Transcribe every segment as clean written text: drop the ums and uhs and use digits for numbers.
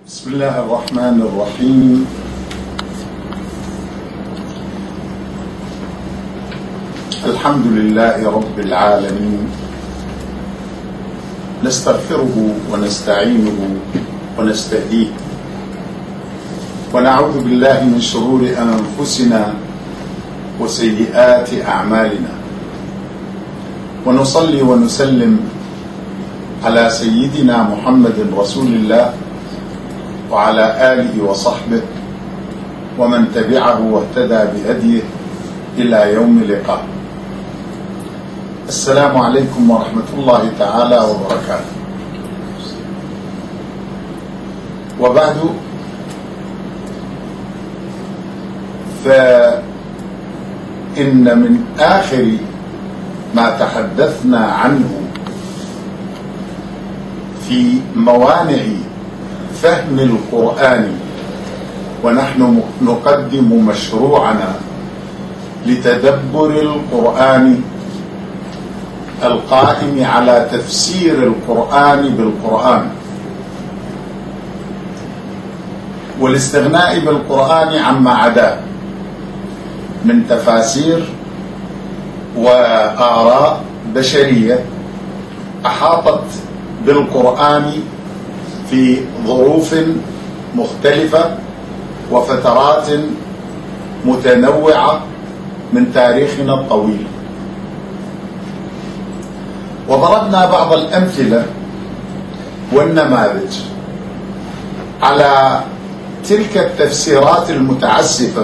بسم الله الرحمن الرحيم. الحمد لله رب العالمين، نستغفره ونستعينه ونستهديه، ونعوذ بالله من شرور أنفسنا وسيئات أعمالنا، ونصلي ونسلم على سيدنا محمد رسول الله وعلى آله وصحبه ومن تبعه واهتدى بهديه إلى يوم اللقاء. السلام عليكم ورحمة الله تعالى وبركاته. وبعد، فإن من آخر ما تحدثنا عنه في موانع فهم القرآن، ونحن نقدم مشروعنا لتدبر القرآن القائم على تفسير القرآن بالقرآن، والاستغناء بالقرآن عما عداه من تفاسير وآراء بشرية أحاطت بالقرآن في ظروف مختلفة وفترات متنوعة من تاريخنا الطويل. وضربنا بعض الأمثلة والنماذج على تلك التفسيرات المتعسفة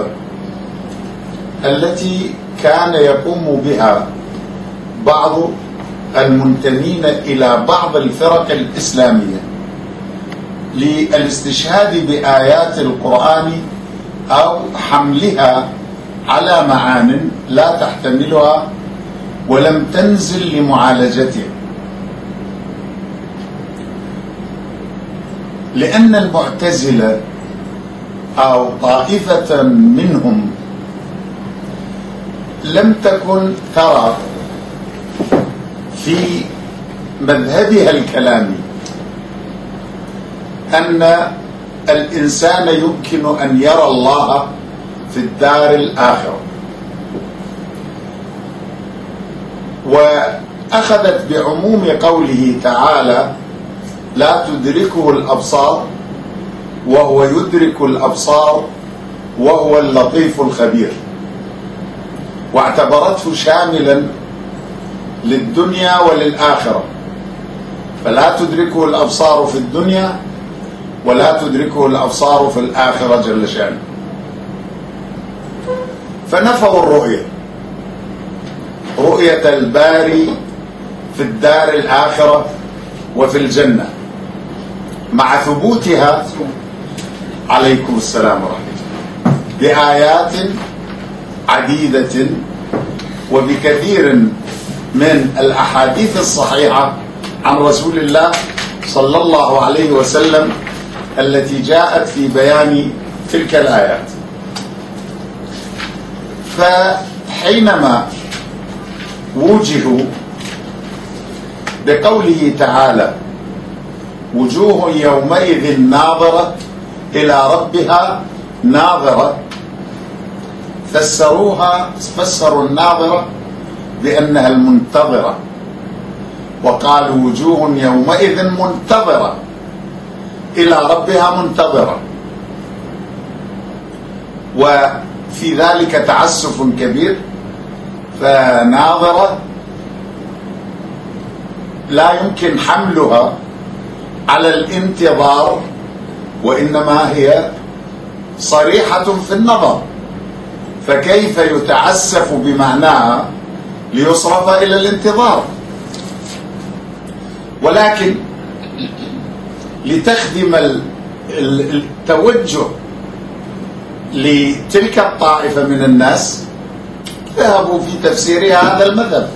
التي كان يقوم بها بعض المنتمين إلى بعض الفرق الإسلامية للاستشهاد بآيات القرآن أو حملها على معان لا تحتملها ولم تنزل لمعالجتها، لأن المعتزلة أو طائفة منهم لم تكن ترى في مذهبها الكلامي أن الإنسان يمكن أن يرى الله في الدار الآخرة، وأخذت بعموم قوله تعالى: لا تدركه الأبصار وهو يدرك الأبصار وهو اللطيف الخبير، واعتبرته شاملا للدنيا وللآخرة، فلا تدركه الأبصار في الدنيا ولا تدركه الأبصار في الآخرة جل شأنه. فنفوا الرؤية، رؤية الباري في الدار الآخرة وفي الجنة، مع ثبوتها عليكم السلام ورحمة الله بآيات عديدة وبكثير من الأحاديث الصحيحة عن رسول الله صلى الله عليه وسلم التي جاءت في بيان تلك الآيات. فحينما وجهوا بقوله تعالى: وجوه يومئذ ناظرة إلى ربها ناظرة، فسروا الناظرة بأنها المنتظرة، وقالوا وجوه يومئذ منتظرة إلى ربها منتظرة، وفي ذلك تعسف كبير. فناظرة لا يمكن حملها على الانتظار، وإنما هي صريحة في النظر، فكيف يتعسف بمعناها ليصرف إلى الانتظار؟ ولكن لتخدم التوجه لتلك الطائفة من الناس ذهبوا في تفسيرها هذا المذهب.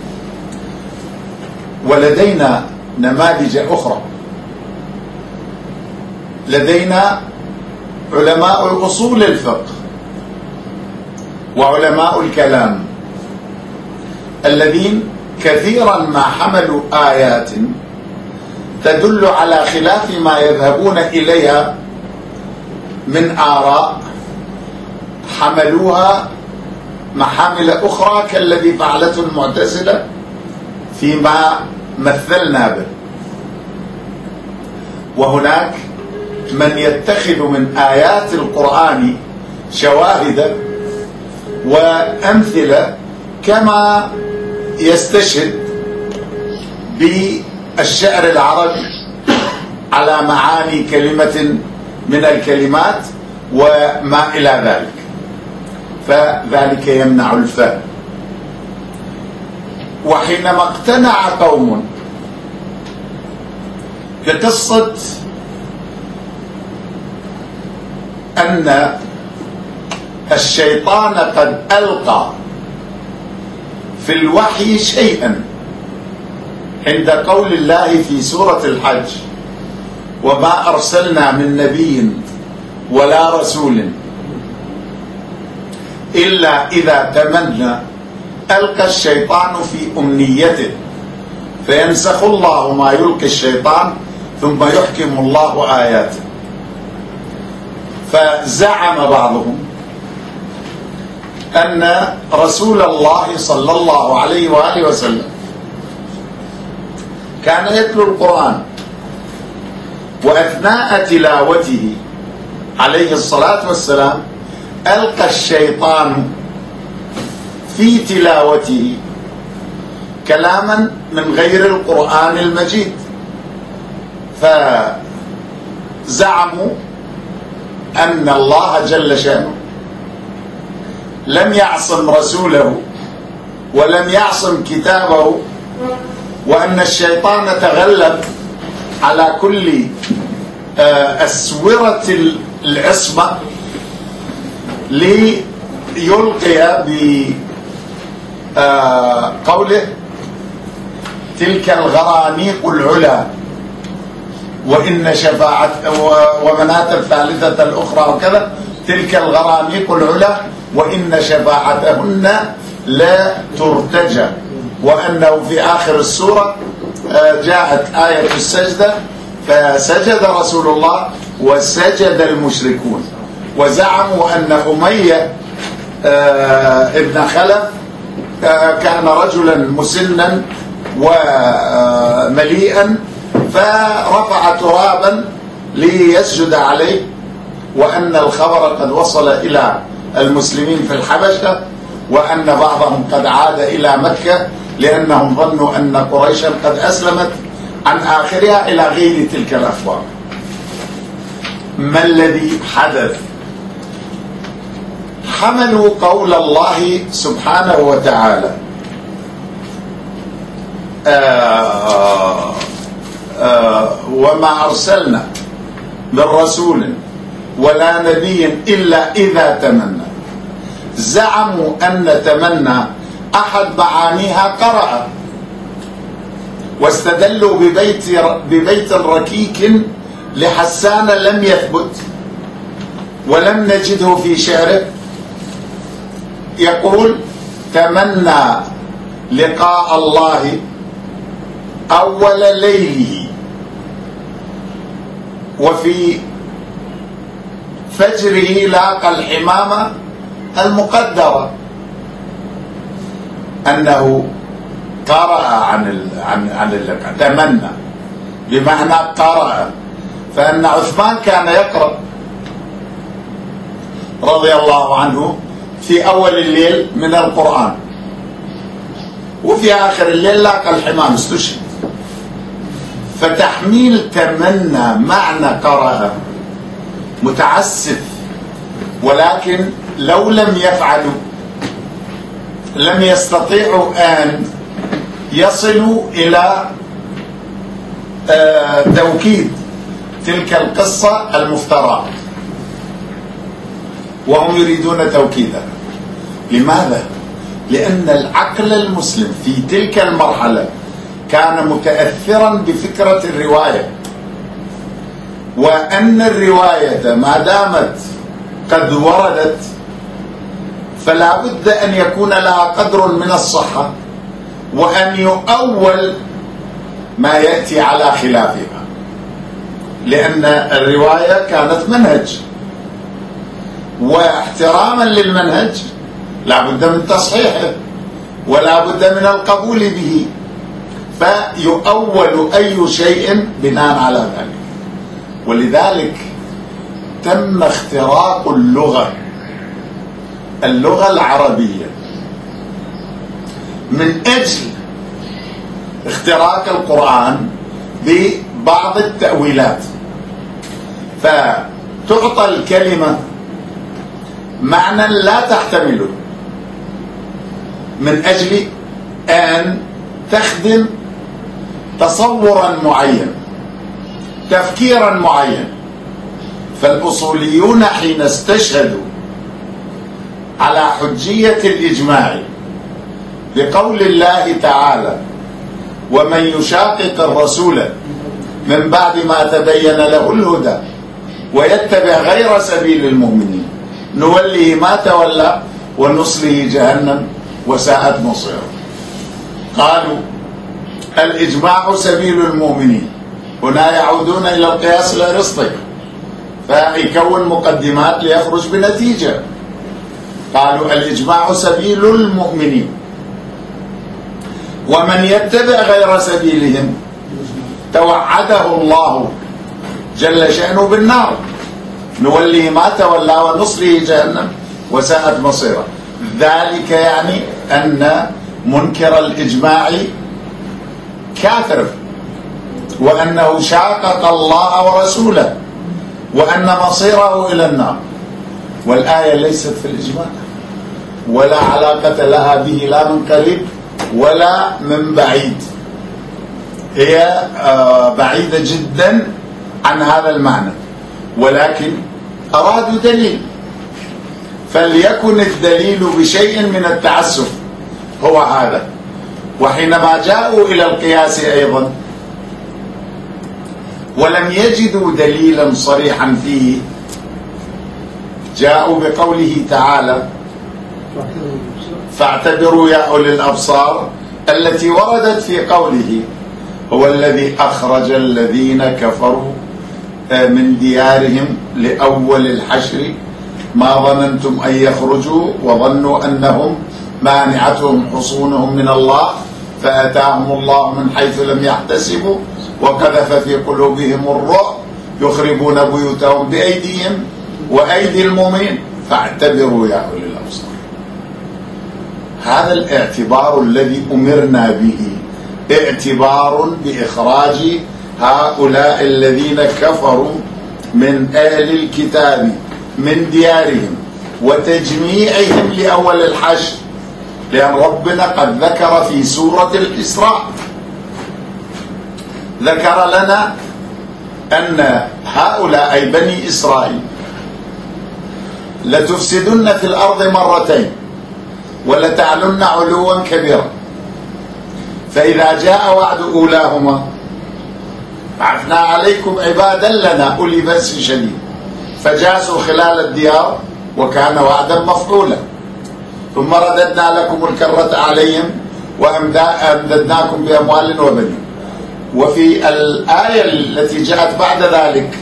ولدينا نماذج أخرى، لدينا علماء الأصول الفقه وعلماء الكلام الذين كثيرا ما حملوا آيات تدل على خلاف ما يذهبون إليها من آراء حملوها محامل أخرى كالذي فعلته المعتزلة فيما مثلنا به. وهناك من يتخذ من آيات القرآن شواهد وأمثلة، كما يستشهد بالشعر العربي على معاني كلمة من الكلمات وما إلى ذلك، فذلك يمنع الفهم. وحينما اقتنع قوم بقصة أن الشيطان قد ألقى في الوحي شيئا عند قول الله في سورة الحج: وما أرسلنا من نبي ولا رسول إلا إذا تمنى ألقى الشيطان في أمنيته فينسخ الله ما يلقي الشيطان ثم يحكم الله آياته. فزعم بعضهم أن رسول الله صلى الله عليه وآله وسلم كان يتلو القرآن، وأثناء تلاوته عليه الصلاة والسلام ألقى الشيطان في تلاوته كلاما من غير القرآن المجيد. فزعموا أن الله جل شأنه لم يعصم رسوله ولم يعصم كتابه، وأن الشيطان تغلب على كل أسورة العصمة ليلقي بقوله: تلك الغرانيق العلا وإن شفاعة ومناة الثالثة الأخرى وكذا، تلك الغرانيق العلا وإن شفاعتهن لا ترتجى. وأنه في آخر السورة جاءت آية السجدة فسجد رسول الله وسجد المشركون. وزعموا أن أمية ابن خلف كان رجلا مسنا ومليئا فرفع ترابا ليسجد عليه، وأن الخبر قد وصل إلى المسلمين في الحبشة، وأن بعضهم قد عاد إلى مكة لأنهم ظنوا أن قريشا قد أسلمت عن آخرها إلى غير تلك الأخبار. ما الذي حدث؟ حملوا قول الله سبحانه وتعالى: وما أرسلنا من رسول ولا نبي إلا إذا تمنى. زعموا أن تمنى أحد معانيها قرأ، واستدلوا ببيت ركيك لحسان لم يثبت ولم نجده في شعره، يقول: تمنى لقاء الله أول ليله وفي فجره لاقى الحمامة المقدرة. أنه قرأ عن اللقاء، تمنى بمعنى قرأ، فأن عثمان كان يقرأ رضي الله عنه في أول الليل من القرآن، وفي آخر الليل لاقى الحمام استشهد. فتحميل تمنى معنى قرأ متعسف، ولكن لو لم يفعلوا لم يستطيعوا أن يصلوا إلى توكيد تلك القصة المفترى، وهم يريدون توكيدها. لماذا؟ لأن العقل المسلم في تلك المرحلة كان متأثرا بفكرة الرواية، وأن الرواية ما دامت قد وردت فلا بد أن يكون لها قدر من الصحة، وأن يؤول ما يأتي على خلافها، لأن الرواية كانت منهج واحتراما للمنهج لا بد من تصحيحه ولا بد من القبول به، فيؤول أي شيء بناء على ذلك. ولذلك تم اختراق اللغة العربية من أجل اختراق القرآن ببعض التأويلات، فتعطى الكلمة معنى لا تحتمله من أجل أن تخدم تصورا معين، تفكيرا معين. فالأصوليون حين استشهدوا على حجية الإجماع بقول الله تعالى: ومن يشاقق الرسول من بعد ما تبين له الهدى ويتبع غير سبيل المؤمنين نوله ما تولى ونصله جهنم وساءت مصيره. قالوا الإجماع سبيل المؤمنين، هنا يعودون إلى القياس الأرسطي، فيكون مقدمات ليخرج بنتيجة. قالوا الإجماع سبيل المؤمنين، ومن يتبع غير سبيلهم توعده الله جل شأنه بالنار نوليه ما تولى ونصله جهنم وساءت مصيره. ذلك يعني أن منكر الإجماع كافر، وأنه شاقق الله ورسوله، وأن مصيره إلى النار. والآية ليست في الإجماع ولا علاقة لها به لا من قريب ولا من بعيد، هي بعيدة جدا عن هذا المعنى، ولكن أرادوا دليل، فليكن الدليل بشيء من التعسف هو هذا. وحينما جاءوا إلى القياس أيضا ولم يجدوا دليلا صريحا فيه، جاءوا بقوله تعالى: فاعتبروا يا أولي الأبصار، التي وردت في قوله: هو الذي أخرج الذين كفروا من ديارهم لأول الحشر ما ظننتم أن يخرجوا وظنوا أنهم مانعتهم حصونهم من الله فأتاهم الله من حيث لم يحتسبوا وقذف في قلوبهم الرعب يخربون بيوتهم بأيديهم وأيدي المؤمنين فاعتبروا يا أولي الأبصار. هذا الاعتبار الذي أمرنا به اعتبار بإخراج هؤلاء الذين كفروا من أهل الكتاب من ديارهم وتجميعهم لأول الحشر، لأن ربنا قد ذكر في سورة الإسراء، ذكر لنا أن هؤلاء أي بني إسرائيل لتفسدن في الأرض مرتين ولتعلن علوا كبيرا، فإذا جاء وعد أولاهما بعثنا عليكم عبادا لنا أولي بأس شديد فجاسوا خلال الديار وكان وعدا مفعولا، ثم رددنا لكم الكرة عليهم وأمددناكم بأموال وبنين. وفي الآية التي جاءت بعد ذلك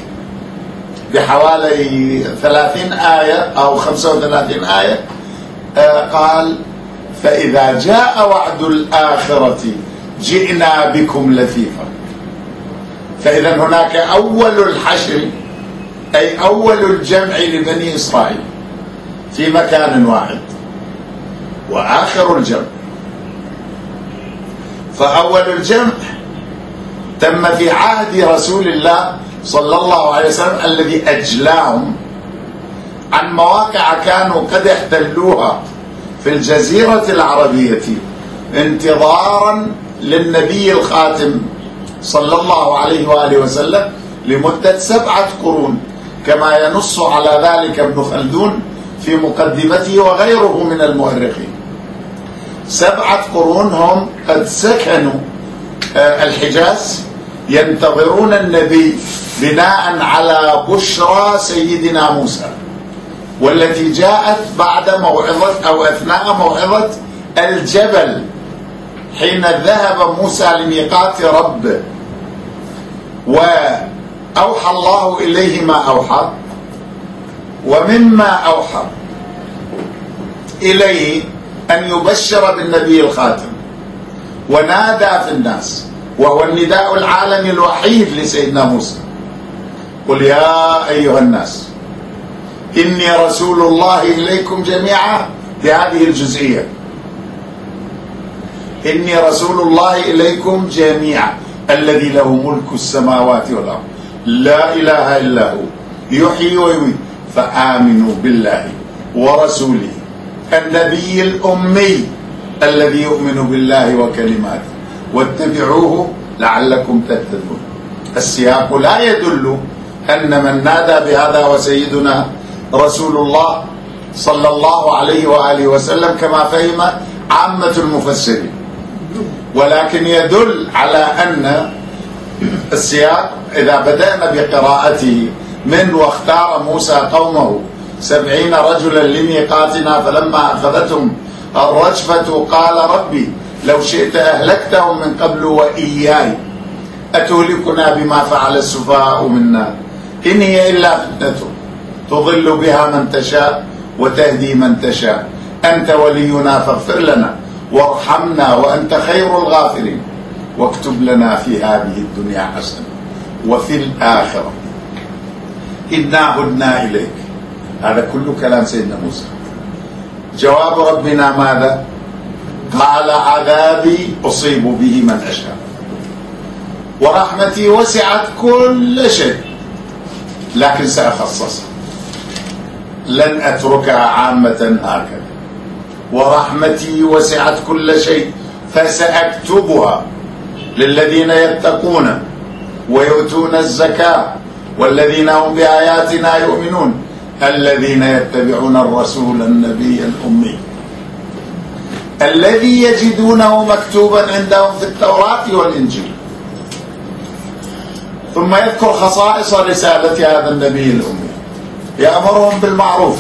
بحوالي 30 آية أو 35 آية قال: فإذا جاء وعد الآخرة جئنا بكم لفيفا. فإذا هناك أول الحشر أي أول الجمع لبني إسرائيل في مكان واحد، وآخر الجمع. فأول الجمع تم في عهد رسول الله صلى الله عليه وسلم الذي أجلاهم عن مواقع كانوا قد احتلوها في الجزيرة العربية انتظارا للنبي الخاتم صلى الله عليه وآله وسلم لمدة 7 قرون، كما ينص على ذلك ابن خلدون في مقدمته وغيره من المؤرخين. 7 قرون هم قد سكنوا الحجاز ينتظرون النبي بناء على بشرى سيدنا موسى، والتي جاءت بعد موعظة أو أثناء موعظة الجبل حين ذهب موسى لميقات ربه وأوحى الله إليه ما أوحى، ومما أوحى إليه أن يبشر بالنبي الخاتم، ونادى في الناس، وهو النداء العالمي الوحيد لسيدنا موسى: قل يا أيها الناس إني رسول الله إليكم جميعا، بهذه الجزئية: إني رسول الله إليكم جميعا الذي له ملك السماوات والأرض لا إله إلا هو يحيي ويميت فآمنوا بالله ورسوله النبي الأمي الذي يؤمن بالله وكلماته واتبعوه لعلكم تهتدون. السياق لا يدل أن من نادى بهذا وسيدنا رسول الله صلى الله عليه وآله وسلم كما فهم عامة المفسرين، ولكن يدل على أن السياق إذا بدأنا بقراءته من واختار موسى قومه 70 رجلا لميقاتنا فلما أخذتهم الرجفة قال ربي لو شئت أهلكتهم من قبل وإياي أتهلكنا بما فعل السفهاء منا إن هي إلا فتنة تضل بها من تشاء وتهدي من تشاء أنت ولينا فاغفر لنا وارحمنا وأنت خير الغافرين واكتب لنا في هذه الدنيا حسنة وفي الآخرة إنا هدنا إليك. هذا كله كلام سيدنا موسى. جواب ربنا ماذا؟ قال عذابي أصيب به من أشاء ورحمتي وسعت كل شيء لكن سأخصصها، لن أتركها عامة هكذا. ورحمتي وسعت كل شيء فسأكتبها للذين يتقون ويؤتون الزكاة والذين هم بآياتنا يؤمنون الذين يتبعون الرسول النبي الأمي الذي يجدونه مكتوبا عندهم في التوراة والإنجيل. ثم يذكر خصائص رسالة هذا النبي الأمي: يأمرهم بالمعروف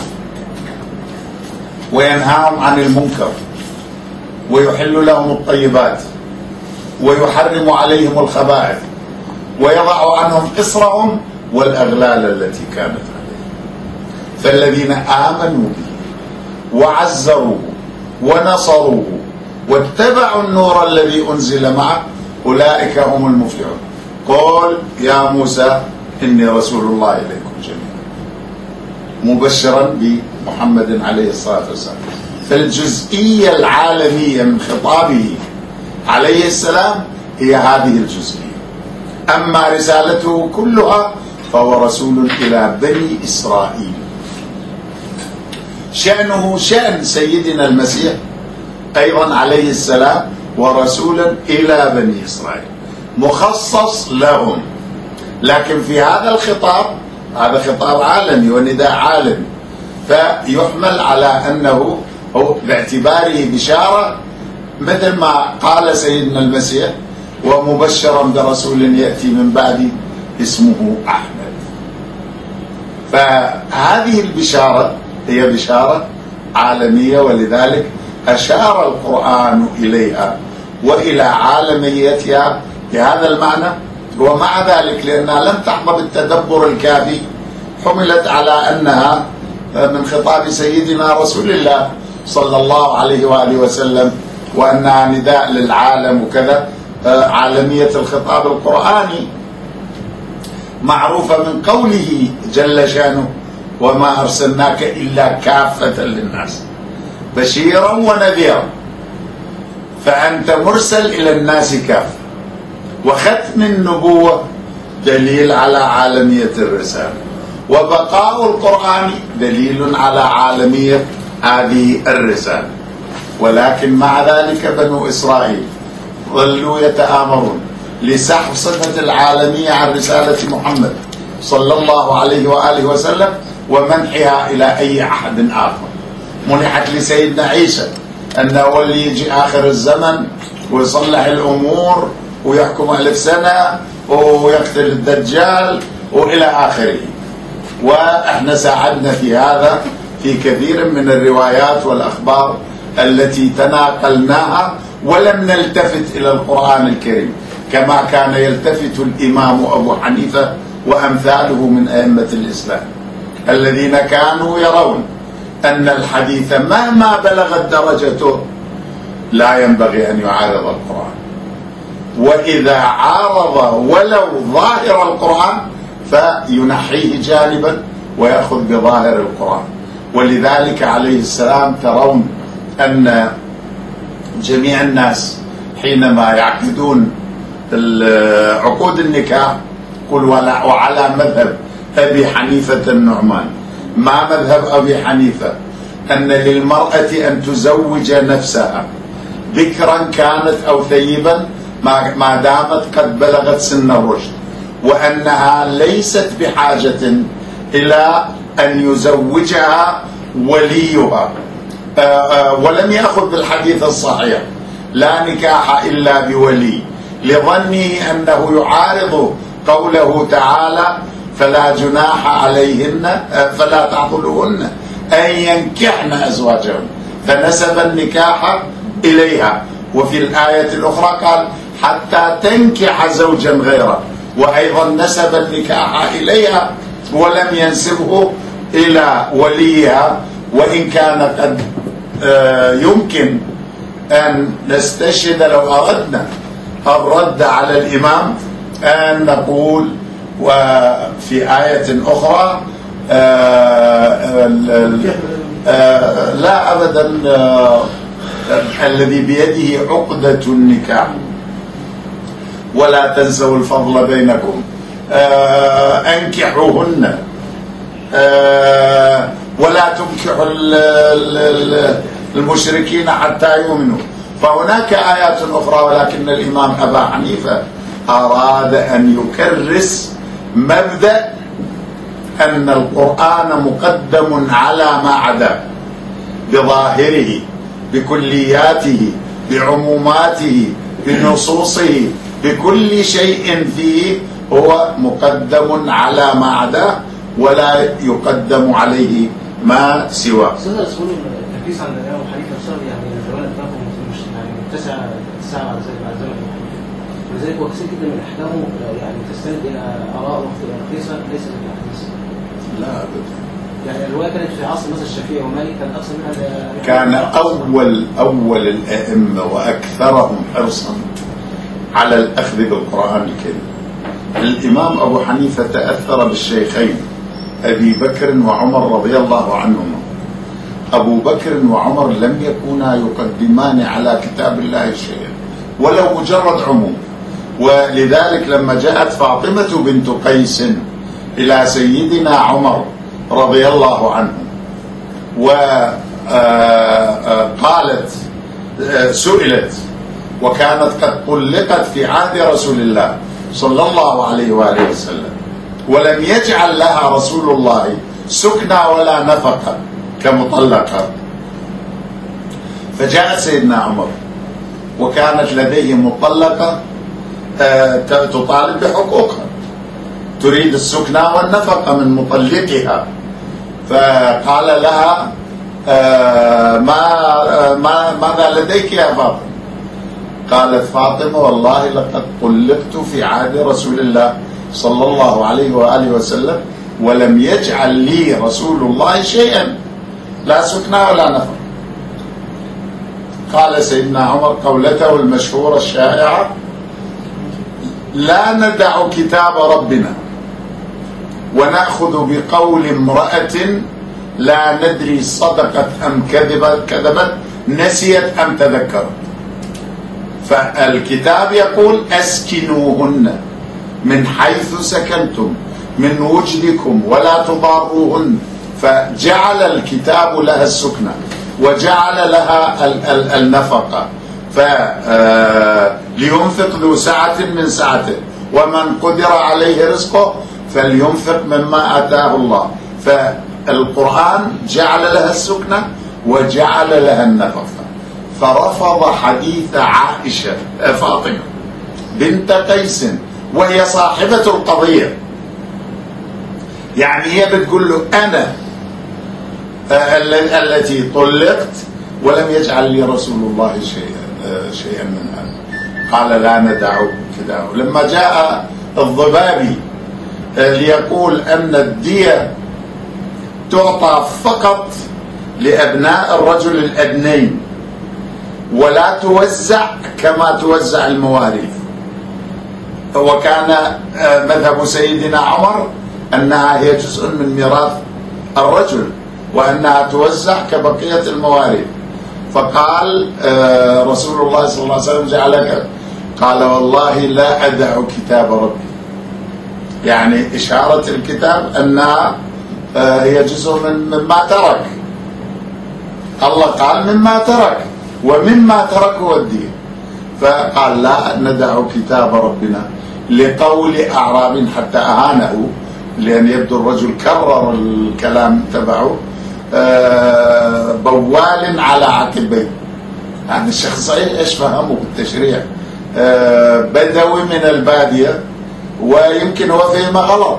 وينهاهم عن المنكر ويحل لهم الطيبات ويحرم عليهم الخبائث ويضع عنهم إصرهم والأغلال التي كانت عليهم. فالذين آمنوا به وعزروه ونصروه واتبعوا النور الذي أنزل معه أولئك هم المفلحون. قل يا موسى إني رسول الله إليكم جميعا، مبشرا بمحمد عليه الصلاة والسلام. فالجزئية العالمية من خطابه عليه السلام هي هذه الجزئية. أما رسالته كلها فهو رسول إلى بني إسرائيل. شأنه شأن سيدنا المسيح أيضا عليه السلام، ورسولا إلى بني إسرائيل مخصص لهم. لكن في هذا الخطاب، هذا خطاب عالمي ونداء عالمي، فيحمل على أنه هو باعتباره بشارة، مثل ما قال سيدنا المسيح: ومبشرا برسول يأتي من بعدي اسمه أحمد. فهذه البشارة هي بشارة عالمية، ولذلك أشار القرآن إليها وإلى عالميتها بهذا المعنى. ومع ذلك لأنها لم تحظى بالتدبر الكافي حملت على أنها من خطاب سيدنا رسول الله صلى الله عليه وآله وسلم، وأنها نداء للعالم وكذا. عالمية الخطاب القرآني معروفة من قوله جل شانه: وما أرسلناك إلا كافة للناس بشيرا ونذيرا. فأنت مرسل إلى الناس كافة. وختم النبوة دليل على عالمية الرسالة، وبقاء القرآن دليل على عالمية هذه الرسالة. ولكن مع ذلك بنو إسرائيل ظلوا يتآمرون لسحب صفة العالمية عن رسالة محمد صلى الله عليه وآله وسلم ومنحها إلى أي أحد آخر. منحت لسيدنا عيسى أنه هو اللي يجي آخر الزمن ويصلح الأمور ويحكم 1000 سنة ويقتل الدجال وإلى آخره. وإحنا ساعدنا في هذا في كثير من الروايات والأخبار التي تناقلناها، ولم نلتفت إلى القرآن الكريم كما كان يلتفت الإمام أبو حنيفة وأمثاله من أئمة الإسلام. الذين كانوا يرون أن الحديث مهما بلغت درجته لا ينبغي أن يعارض القرآن، وإذا عارض ولو ظاهر القرآن فينحيه جانبا ويأخذ بظاهر القرآن. ولذلك عليه السلام ترون أن جميع الناس حينما يعقدون عقود النكاح قل وعلى مذهب أبي حنيفة النعمان. ما مذهب أبي حنيفة؟ أن للمرأة أن تزوج نفسها ذكرا كانت أو ثيبا ما دامت قد بلغت سن الرشد، وأنها ليست بحاجة إلى أن يزوجها وليها. ولم يأخذ بالحديث الصحيح لا نكاح إلا بولي، لظنه أنه يعارض قوله تعالى فلا جناح عليهن فلا تعضلوهن أن ينكحن أزواجهن، فنسب النكاح إليها. وفي الآية الأخرى قال حتى تنكح زوجا غيره، وأيضا نسب النكاح إليها ولم ينسبه إلى وليها. وإن كان قد يمكن أن نستشهد لو أردنا الرد على الإمام أن نقول وفي آية أخرى لا أبدا الذي بيده عقدة النكاح ولا تنسوا الفضل بينكم أنكحوهن ولا تنكحوا المشركين حتى يؤمنوا. فهناك آيات أخرى، ولكن الإمام أبا حنيفة أراد أن يكرس مبدأ أن القرآن مقدم على ما عداه بظاهره بكلياته بعموماته بنصوصه بكل شيء فيه هو مقدم على ما عداه ولا يقدم عليه ما سواه. التركيز على الإمام حنيفة بسبب يعني الرواية بتاعته مش يعني متسعة على زمن ولذلك هو كثير جدا من أحكامه يعني تستند إلى آراء رخيصة ليست بالأحاديث. لا أبدا. يعني الرواية كانت في عصر مثلا الشافعي ومالك كان أكثر منها كان أول الأئمة وأكثرهم حرصا على الأخذ بالقرآن الكريم. الإمام أبو حنيفة تأثر بالشيخين أبي بكر وعمر رضي الله عنهما. أبو بكر وعمر لم يكونا يقدمان على كتاب الله شيئا ولو مجرد عموم. ولذلك لما جاءت فاطمة بنت قيس إلى سيدنا عمر رضي الله عنه وقالت سئلت وكانت قد طلقت في عهد رسول الله صلى الله عليه وآله وسلم ولم يجعل لها رسول الله سكنى ولا نفقة كمطلقة، فجاء سيدنا عمر وكانت لديه مطلقة تطالب بحقوقها تريد السكنى والنفقة من مطلقها، فقال لها ماذا لديك يا فاطمة؟ قالت فاطمة والله لقد طلقت في عهد رسول الله صلى الله عليه وآله وسلم ولم يجعل لي رسول الله شيئا لا سكنى ولا نفقة. قال سيدنا عمر قولته المشهورة الشائعة لا ندع كتاب ربنا ونأخذ بقول امرأة لا ندري صدقت أم كذبت نسيت أم تذكرت. فالكتاب يقول أسكنوهن من حيث سكنتم من وجدكم ولا تضاروهن، فجعل الكتاب لها السكنى وجعل لها النفقة، فلينفق ذو سعة من سعته ومن قدر عليه رزقه فلينفق مما آتاه الله. فالقرآن جعل لها السكنى وجعل لها النفقة. فرفض حديث عائشة فاطمة بنت قيس وهي صاحبة القضية، يعني هي بتقول له أنا التي طلقت ولم يجعل لي رسول الله شيئا من هذا. قال لا ندع كذا. لما جاء الضبابي ليقول أن الدية تعطى فقط لأبناء الرجل الأدنين، ولا توزع كما توزع المواريث. وكان مذهب سيدنا عمر أنها هي جزء من ميراث الرجل، وأنها توزع كبقية المواريث. فقال رسول الله صلى الله عليه وسلم جعلك، قال والله لا أدع كتاب ربي، يعني إشارة الكتاب أنها هي جزء مما ترك. الله قال مما ترك، ومما ترك هو الدين. فقال لا ندع كتاب ربنا لقول أعراب، حتى أهانه، لأن يبدو الرجل كرر الكلام تبعه، بوال على عقبيه. هذا الشيخ صحيح ايش فهمه بالتشريع؟ بدوي من البادية، ويمكن هو فهم غلط.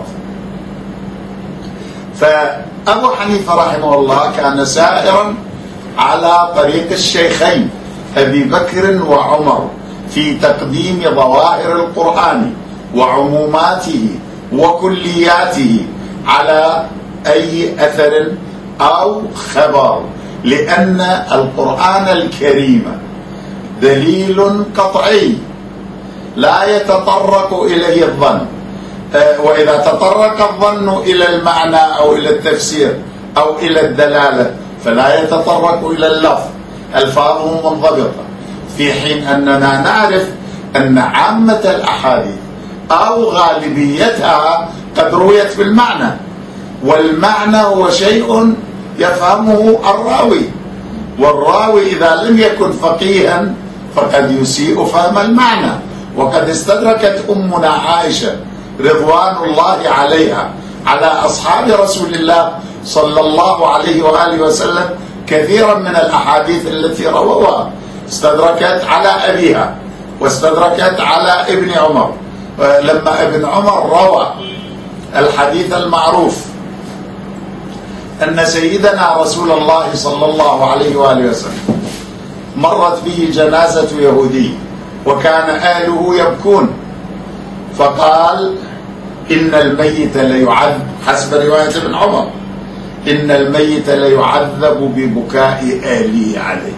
فأبو حنيفة رحمه الله كان سائرا على طريق الشيخين أبي بكر وعمر في تقديم ظواهر القرآن وعموماته وكلياته على أي أثر أو خبر، لأن القرآن الكريم دليل قطعي لا يتطرق إليه الظن، وإذا تطرق الظن إلى المعنى أو إلى التفسير أو إلى الدلالة فلا يتطرق إلى اللفظ، ألفاظه منضبطة، في حين أننا نعرف أن عامة الأحاديث أو غالبيتها قد رويت بالمعنى، والمعنى هو شيء يفهمه الراوي، والراوي إذا لم يكن فقيها فقد يسيء فهم المعنى. وقد استدركت أمنا عائشة رضوان الله عليها على أصحاب رسول الله صلى الله عليه وآله وسلم كثيرا من الأحاديث التي رووها، استدركت على أبيها واستدركت على ابن عمر. لما ابن عمر روى الحديث المعروف أن سيدنا رسول الله صلى الله عليه وآله وسلم مرت به جنازة يهودي وكان أهله يبكون، فقال إن الميت ليعذب، حسب رواية ابن عمر، إن الميت ليعذب ببكاء أهله عليه.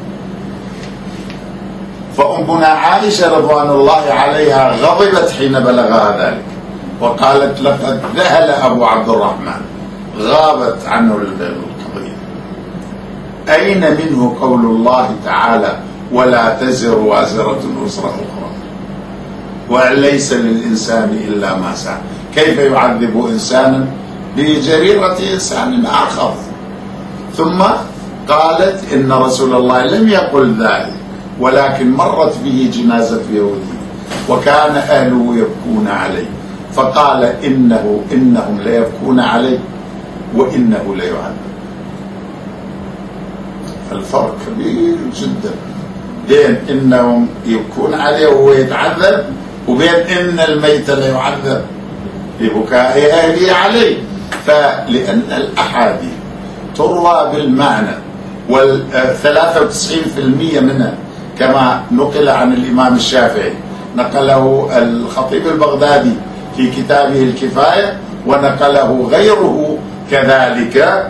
فأمنا عائشة رضوان الله عليها غضبت حين بلغها ذلك، وقالت لقد ذهل أبو عبد الرحمن، غابت عنه القضية. أين منه قول الله تعالى ولا تزر وازرة وزر أخرى وليس للإنسان إلا ما سعى؟ كيف يعذب إنسانا بجريرة إنسان آخر؟ ثم قالت إن رسول الله لم يقل ذلك، ولكن مرت به جنازة يهودي وكان أهله يبكون عليه، فقال إنهم ليبكون عليه وإنه ليعذب. الفرق كبير جدا بين إنهم يبكون عليه وهو يتعذب، وبين إن الميت ليعذب ببكاء أهله عليه. فلأن الأحاديث تروى بالمعنى، وال93% منها كما نقل عن الإمام الشافعي، نقله الخطيب البغدادي في كتابه الكفاية ونقله غيره كذلك،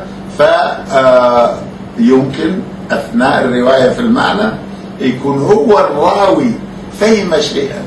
فيمكن أثناء الرواية في المعنى يكون هو الراوي فهم شيئا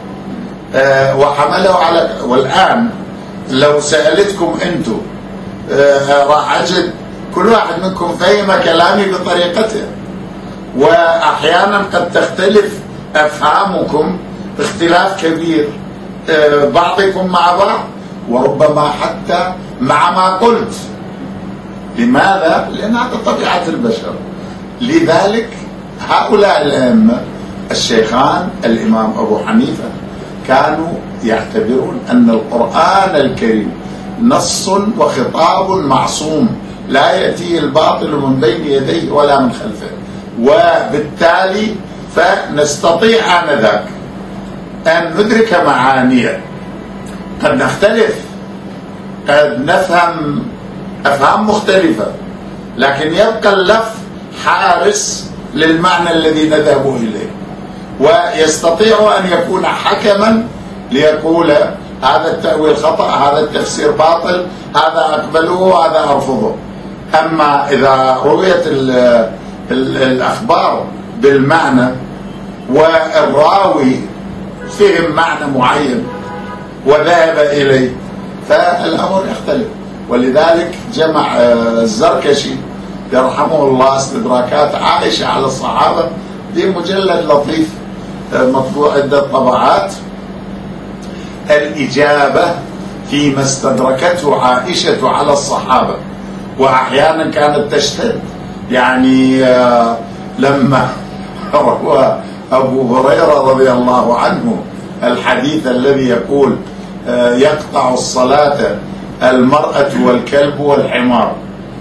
وحمله على. والآن لو سألتكم أنتم راح أجد كل واحد منكم فهم كلامي بطريقته، وأحيانا قد تختلف أفهامكم اختلاف كبير، بعضكم مع بعض وربما حتى مع ما قلت. لماذا؟ لأن هذا طبيعة البشر. لذلك هؤلاء الأئمة الشيخان الإمام أبو حنيفة كانوا يعتبرون أن القرآن الكريم نص وخطاب معصوم لا يأتيه الباطل من بين يديه ولا من خلفه، وبالتالي فنستطيع آنذاك أن ندرك معانيه. قد نختلف، قد نفهم أفهام مختلفة، لكن يبقى اللفظ حارس للمعنى الذي نذهب إليه، ويستطيع أن يكون حكما ليقول هذا التأويل خطأ، هذا التفسير باطل، هذا أقبله وهذا أرفضه. أما إذا رويت الأخبار بالمعنى والراوي فهم معنى معين وذهب إليه فالأمر يختلف. ولذلك جمع الزركشي يرحمه الله استدراكات عائشة على الصحابة بمجلد لطيف مطبوع عدة طبعات، الإجابة فيما استدركته عائشة على الصحابة. وأحيانا كانت تشتد، يعني لما روى أبو هريرة رضي الله عنه الحديث الذي يقول يقطع الصلاة المرأة والكلب والحمار،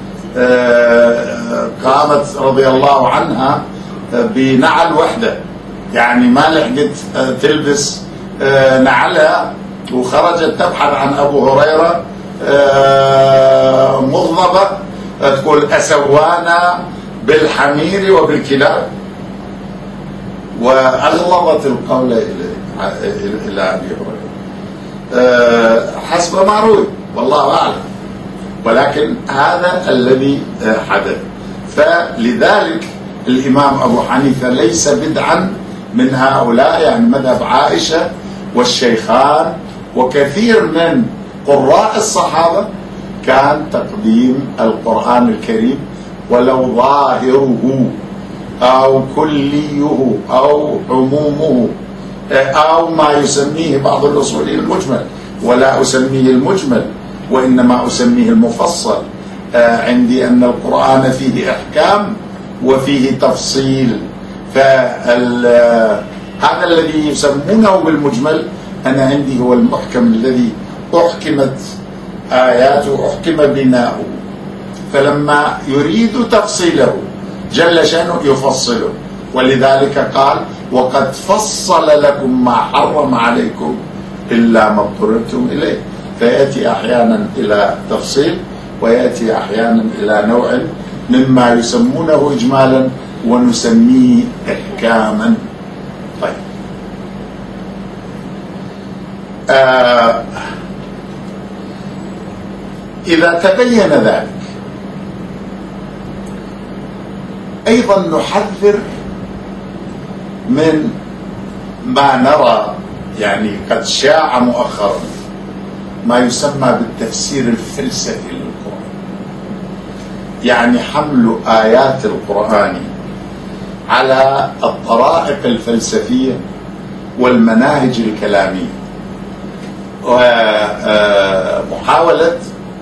قامت رضي الله عنها بنعل وحده، يعني ما لحقت تلبس نعلها، وخرجت تبحث عن أبو هريرة مغضبة تقول أسوانا بالحمير وبالكلاب، وأغلظت القول إلى أبي هريرة حسب ما روي والله أعلم، ولكن هذا الذي حدث. فلذلك الإمام أبو حنيفة ليس بدعا من هؤلاء، يعني مذهب عائشة والشيخان وكثير من قراء الصحابة كان تقديم القرآن الكريم ولو ظاهره أو كليه أو عمومه أو ما يسميه بعض الأصوليين المجمل، ولا أسميه المجمل وإنما أسميه المفصل. عندي أن القرآن فيه إحكام وفيه تفصيل، فهذا الذي يسمونه بالمجمل أنا عندي هو المحكم الذي أحكمت آياته أحكم بناؤه، فلما يريد تفصيله جل شأنه يفصله. ولذلك قال وقد فصل لكم ما حرم عليكم إلا ما اضطررتم إليه، فيأتي أحيانا إلى تفصيل ويأتي أحيانا إلى نوع مما يسمونه إجمالا ونسميه إحكاما. طيب إذا تبين ذلك أيضا نحذر من ما نرى، يعني قد شاع مؤخرا ما يسمى بالتفسير الفلسفي للقرآن، يعني حمل آيات القرآن على الطرائق الفلسفية والمناهج الكلامية، ومحاولة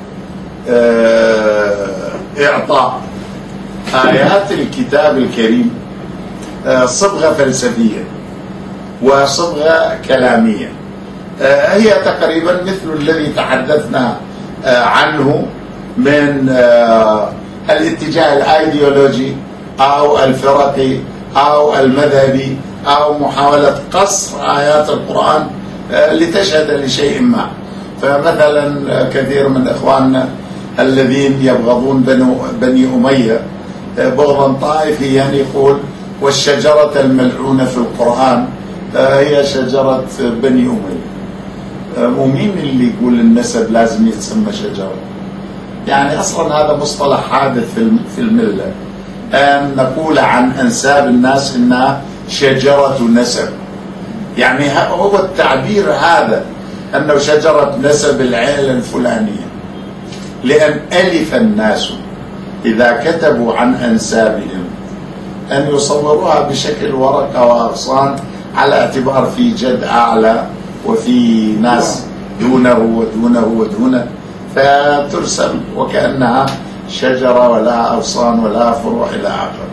إعطاء آيات الكتاب الكريم صبغة فلسفية وصبغة كلامية. هي تقريبا مثل الذي تحدثنا عنه من الاتجاه الأيديولوجي أو الفرقي أو المذهبي أو محاولة قصر آيات القرآن لتشهد لشيء ما. فمثلا كثير من إخواننا الذين يبغضون بني أمية بغضا طائفيا يقول والشجرة الملعونة في القرآن هي شجرة بني أمية. ومين اللي يقول النسب لازم يتسمى شجرة؟ يعني أصلا هذا مصطلح حادث في الملة، أن نقول عن أنساب الناس إنها شجرة نسب، يعني هو التعبير هذا أنه شجرة نسب العائلة الفلانية، لأن ألف الناس إذا كتبوا عن أنسابهم أن يصوروها بشكل ورقة وأغصان على اعتبار في جد أعلى وفي ناس دونه ودونه ودونه، فترسم وكأنها شجرة ولا أغصان ولا فروع إلى آخره.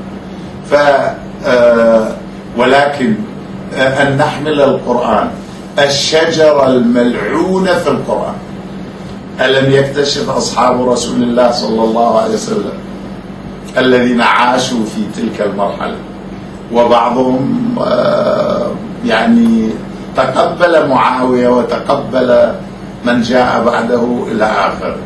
ولكن أن نحمل القرآن الشجرة الملعونة في القرآن، ألم يكتشف أصحاب رسول الله صلى الله عليه وسلم الذين عاشوا في تلك المرحلة، وبعضهم يعني تقبل معاوية وتقبل من جاء بعده إلى آخر،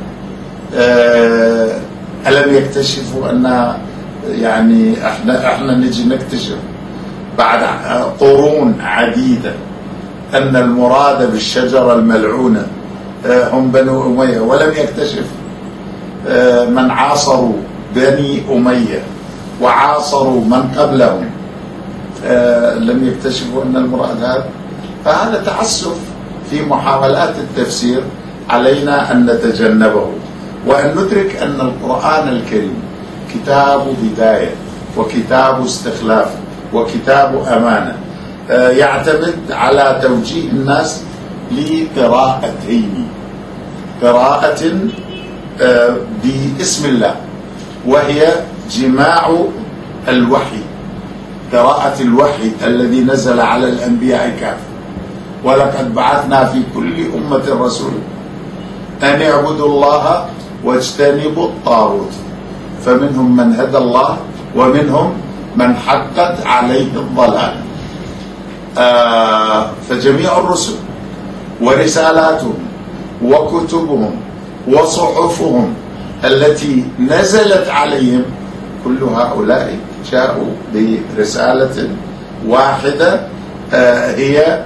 ألم يكتشفوا أن يعني احنا نجي نكتشف بعد قرون عديدة أن المراد بالشجرة الملعونة هم بنو أمية، ولم يكتشف من عاصروا بني أمية وعاصروا من قبلهم لم يكتشفوا أن المراد هذا. فهذا تعسف في محاولات التفسير، علينا أن نتجنبه وأن ندرك أن القرآن الكريم كتاب بداية وكتاب استخلاف وكتاب أمانة، يعتمد على توجيه الناس لقراءتين: قراءة باسم الله وهي جماع الوحي، قراءة الوحي الذي نزل على الأنبياء كافة. ولقد بعثنا في كل أمة رسول أن اعبدوا الله واجتنبوا الطاغوت، فمنهم من هدى الله ومنهم من حقت عليه الضلال. فجميع الرسل ورسالاتهم وكتبهم وصحفهم التي نزلت عليهم كل هؤلاء جاءوا برسالة واحدة، هي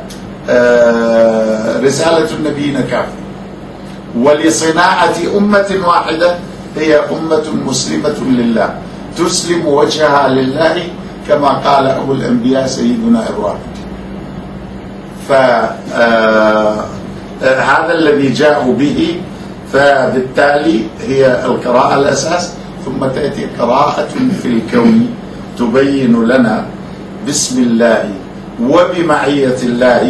رسالة النبيين كافة. ولصناعة أمة واحدة هي أمة مسلمة لله تسلم وجهها لله كما قال أبو الأنبياء سيدنا إبراهيم. فهذا الذي جاءوا به، فبالتالي هي القراءة الأساس، ثم تأتي قراءة في الكون تبين لنا بسم الله وبمعية الله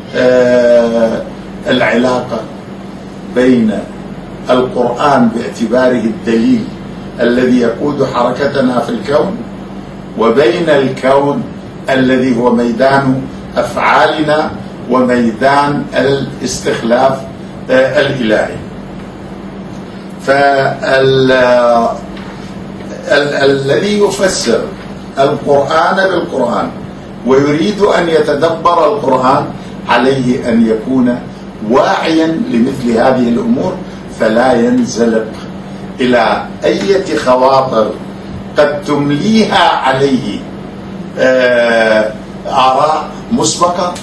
العلاقة بين القرآن باعتباره الدليل الذي يقود حركتنا في الكون، وبين الكون الذي هو ميدان أفعالنا وميدان الاستخلاف الإلهي. فالذي يفسر القرآن بالقرآن ويريد أن يتدبر القرآن عليه أن يكون واعيا لمثل هذه الأمور، فلا ينزلق إلى أي خواطر قد تمليها عليه آراء مسبقة،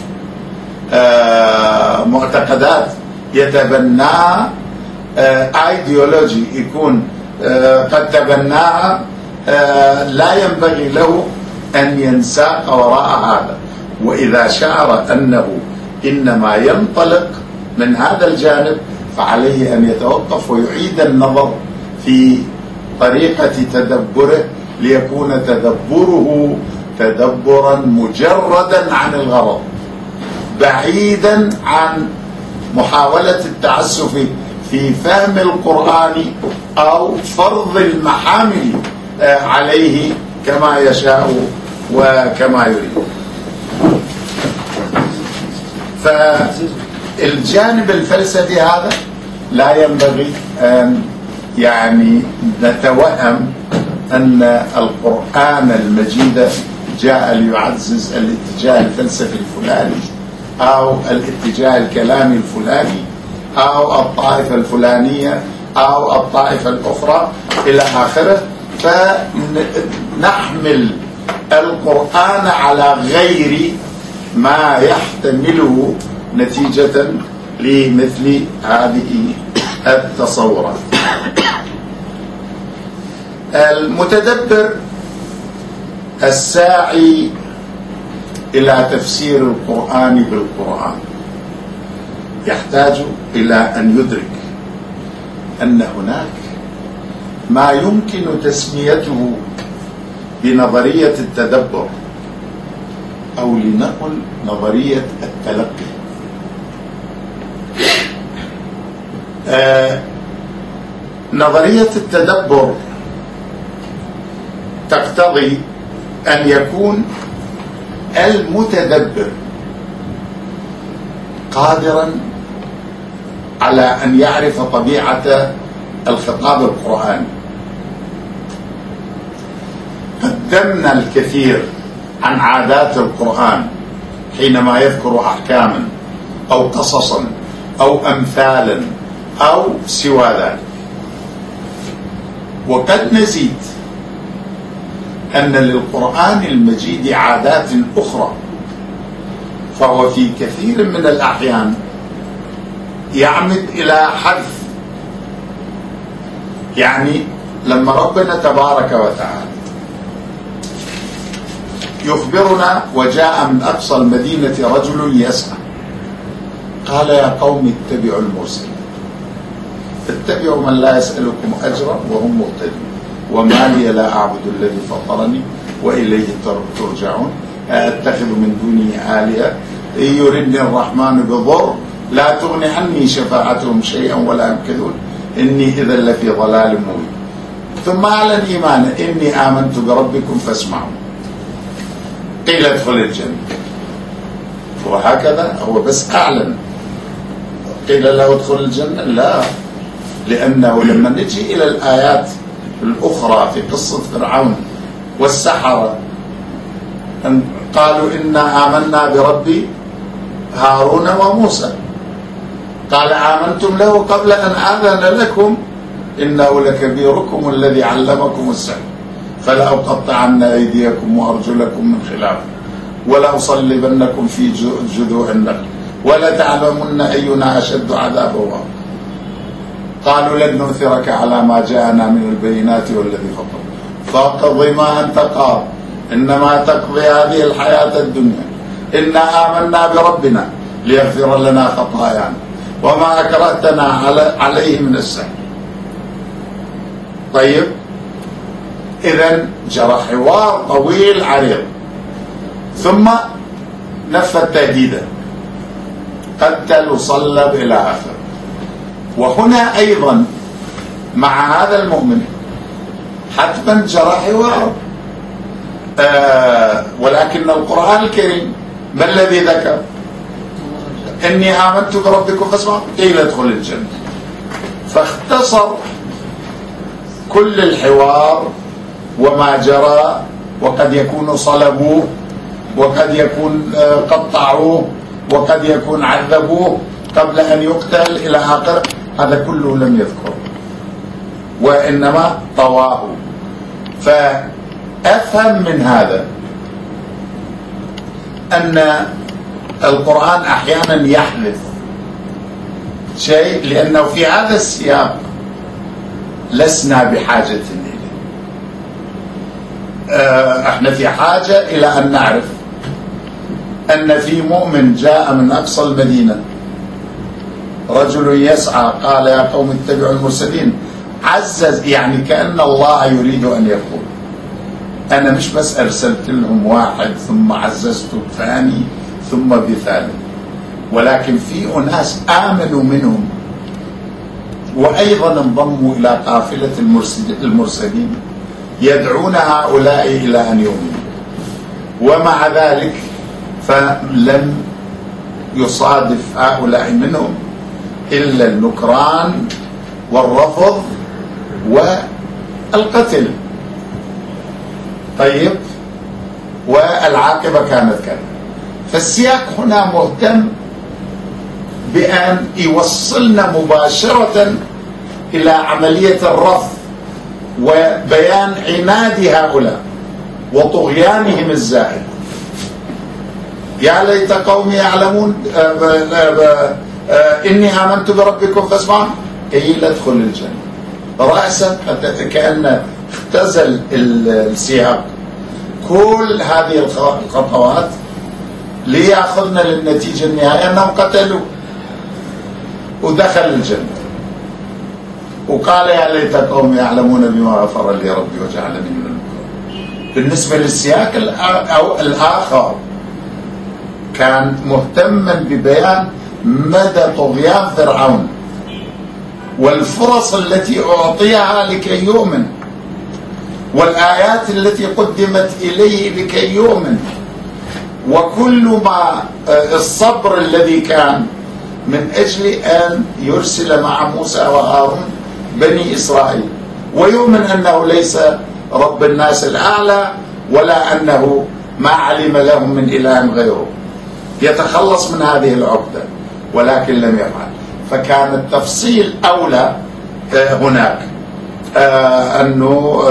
معتقدات يتبناها، ايديولوجي يكون قد تبناها، لا ينبغي له أن ينساق وراء هذا. وإذا شعر أنه إنما ينطلق من هذا الجانب فعليه أن يتوقف ويعيد النظر في طريقة تدبره، ليكون تدبره تدبرا مجردا عن الغرض، بعيدا عن محاولة التعسف في فهم القرآن أو فرض المحامل عليه كما يشاء وكما يريد. فالجانب الفلسفي هذا لا ينبغي أن نتوهم أن القرآن المجيد جاء ليعزز الاتجاه الفلسفي الفلاني أو الاتجاه الكلامي الفلاني أو الطائفة الفلانية أو الطائفة الأخرى إلى آخره. فنحمل القرآن على غير ما يحتمله نتيجة لمثل هذه التصورات. المتدبر الساعي إلى تفسير القرآن بالقرآن يحتاج إلى أن يدرك أن هناك ما يمكن تسميته بنظرية التدبر، أو لنقل نظرية التلقي. نظرية التدبر تقتضي أن يكون المتدبر قادرا على أن يعرف طبيعة الخطاب القرآني. قدمنا الكثير عن عادات القرآن حينما يذكر أحكاما أو قصصا أو أمثالا أو سوى ذلك، وقد نزيد أن للقرآن المجيد عادات أخرى فهو في كثير من الأحيان يعمد إلى حذف. يعني لما ربنا تبارك وتعالى يخبرنا وجاء من أقصى المدينة رجل يسعى قال يا قوم اتبعوا المرسلين، اتبعوا من لا يسألكم أجرا وهم مهتدون، وما لي لا أعبد الذي فطرني وإليه ترجعون، أتخذ من دونه آلهة إن يردني الرحمن بضر لا تغني عني شفاعتهم شيئا ولا ينقذون إني إذا لفي ضلال مبين. ثم أعلن إيمانه إني آمنت بربكم فاسمعوا، قيل ادخل الجنة. وهكذا هو بس أعلن، قيل له ادخل الجنة لا، لأنه لما نجي إلى الآيات الأخرى في قصة فرعون والسحرة قالوا إنا آمنا برب هارون وموسى، قال آمنتم له قبل أن آذن لكم إنه لكبيركم الذي علمكم السحر فلأقطعن أيديكم وأرجلكم من خلاف ولأصلبنكم في جذوع النخل ولتعلمن أينا أشد عذابا. قالوا لن نؤثرك على ما جاءنا من البينات والذي فطر فاقض ما أنت قاض إنما تقضي هذه الحياة الدنيا إنا آمنا بربنا ليغفر لنا خطايانا وما أكرهتنا عليه من السحر. طيب، إذن جرى حوار طويل عريض ثم نفذ تهديدا قتل وصلب إلى آخره. وهنا أيضا مع هذا المؤمن حتما جرى حوار، ولكن القرآن الكريم ما الذي ذكر؟ إني آمنت بربكم فاسمعوا قيل ادخل الجنة. فاختصر كل الحوار وما جرى، وقد يكون صلبوه وقد يكون قطعوه وقد يكون عذبوه قبل أن يقتل إلى آخره، هذا كله لم يذكر وإنما طواه. فأفهم من هذا أن القرآن أحيانا يحذف شيء لأنه في هذا السياق لسنا بحاجة إليه. احنا في حاجة إلى أن نعرف أن في مؤمن جاء من أقصى المدينة رجل يسعى قال يا قوم اتبعوا المرسلين، عزز، يعني كأن الله يريد أن يقول أنا مش بس أرسلت لهم واحد ثم عززت الثاني ثم بثالث، ولكن في أناس آمنوا منهم وأيضا انضموا إلى قافلة المرسلين يدعون هؤلاء إلى أن يؤمنوا. ومع ذلك فلم يصادف هؤلاء منهم إلا النكران والرفض والقتل. طيب، والعاقبة كانت كذا. فالسياق هنا مهتم بأن يوصلنا مباشرة إلى عملية الرفض وبيان عناد هؤلاء وطغيانهم الزائد. يا ليت قومي يعلمون إني آمنت بربكم فاسمعون قيل ادخل الجنة. رأسا كأن اختزل السياق كل هذه الخطوات ليأخذنا للنتيجة النهائية أنهم قتلوا ودخل الجنة. وقال يا ليت قومي يعلمون بما غفر لي ربي وجعلني من المكرمين. بالنسبة للسياق الآخر كان مهتما ببيان مدى طغيان فرعون والفرص التي أعطيها لكي يؤمن والآيات التي قدمت إليه لكي يؤمن وكل ما الصبر الذي كان من أجل أن يرسل مع موسى وهارون بني إسرائيل ويؤمن أنه ليس رب الناس الأعلى ولا أنه ما علم لهم من إله غيره، يتخلص من هذه العقدة، ولكن لم يفعل. فكان التفصيل أولى هناك أنه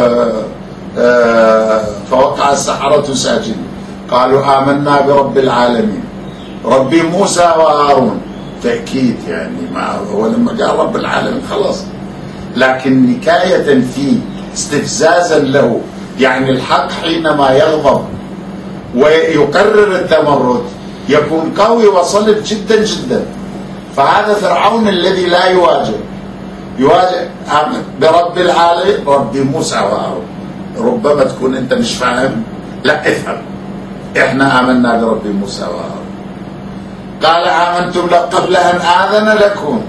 فوقع السحرة ساجدين قالوا آمنا برب العالمين ربي موسى وهارون تأكيد، يعني ما هو لما قال رب العالمين خلاص، لكن نكاية فيه استفزازا له. يعني الحق حينما يغضب ويقرر التمرد يكون قوي وصلب جدا جدا. فهذا فرعون الذي لا يواجه برب العالمين ربي موسى وهارون. ربما تكون انت مش فاهم، لا افهم، احنا آمنا برب موسى وهارون. قال آمنتم قبل أن آذن لكم.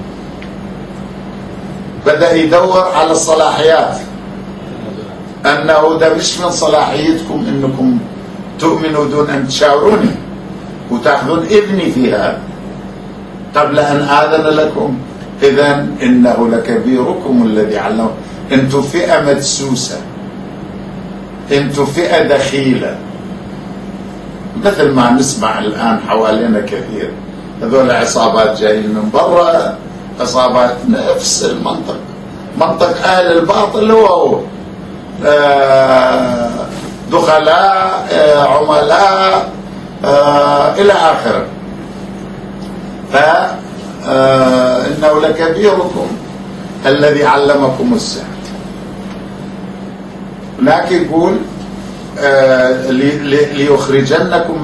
بدأ يدور على الصلاحيات، أنه ده مش من صلاحيتكم أنكم تؤمنوا دون أن تشاوروني وتأخذون إذني في هذا. قبل أن آذن لكم إذن إنه لكبيركم الذي علمكم. أنتم فئة مدسوسة، أنتم فئة دخيلة، مثل ما نسمع الآن حوالينا كثير. هذول عصابات جايين من برا، عصابات نفس المنطق، منطق أهل الباطل هو دخلاء، عملاء، إلى آخره. فإنه لكبيركم الذي علمكم السحر. هناك يقول ليخرجنكما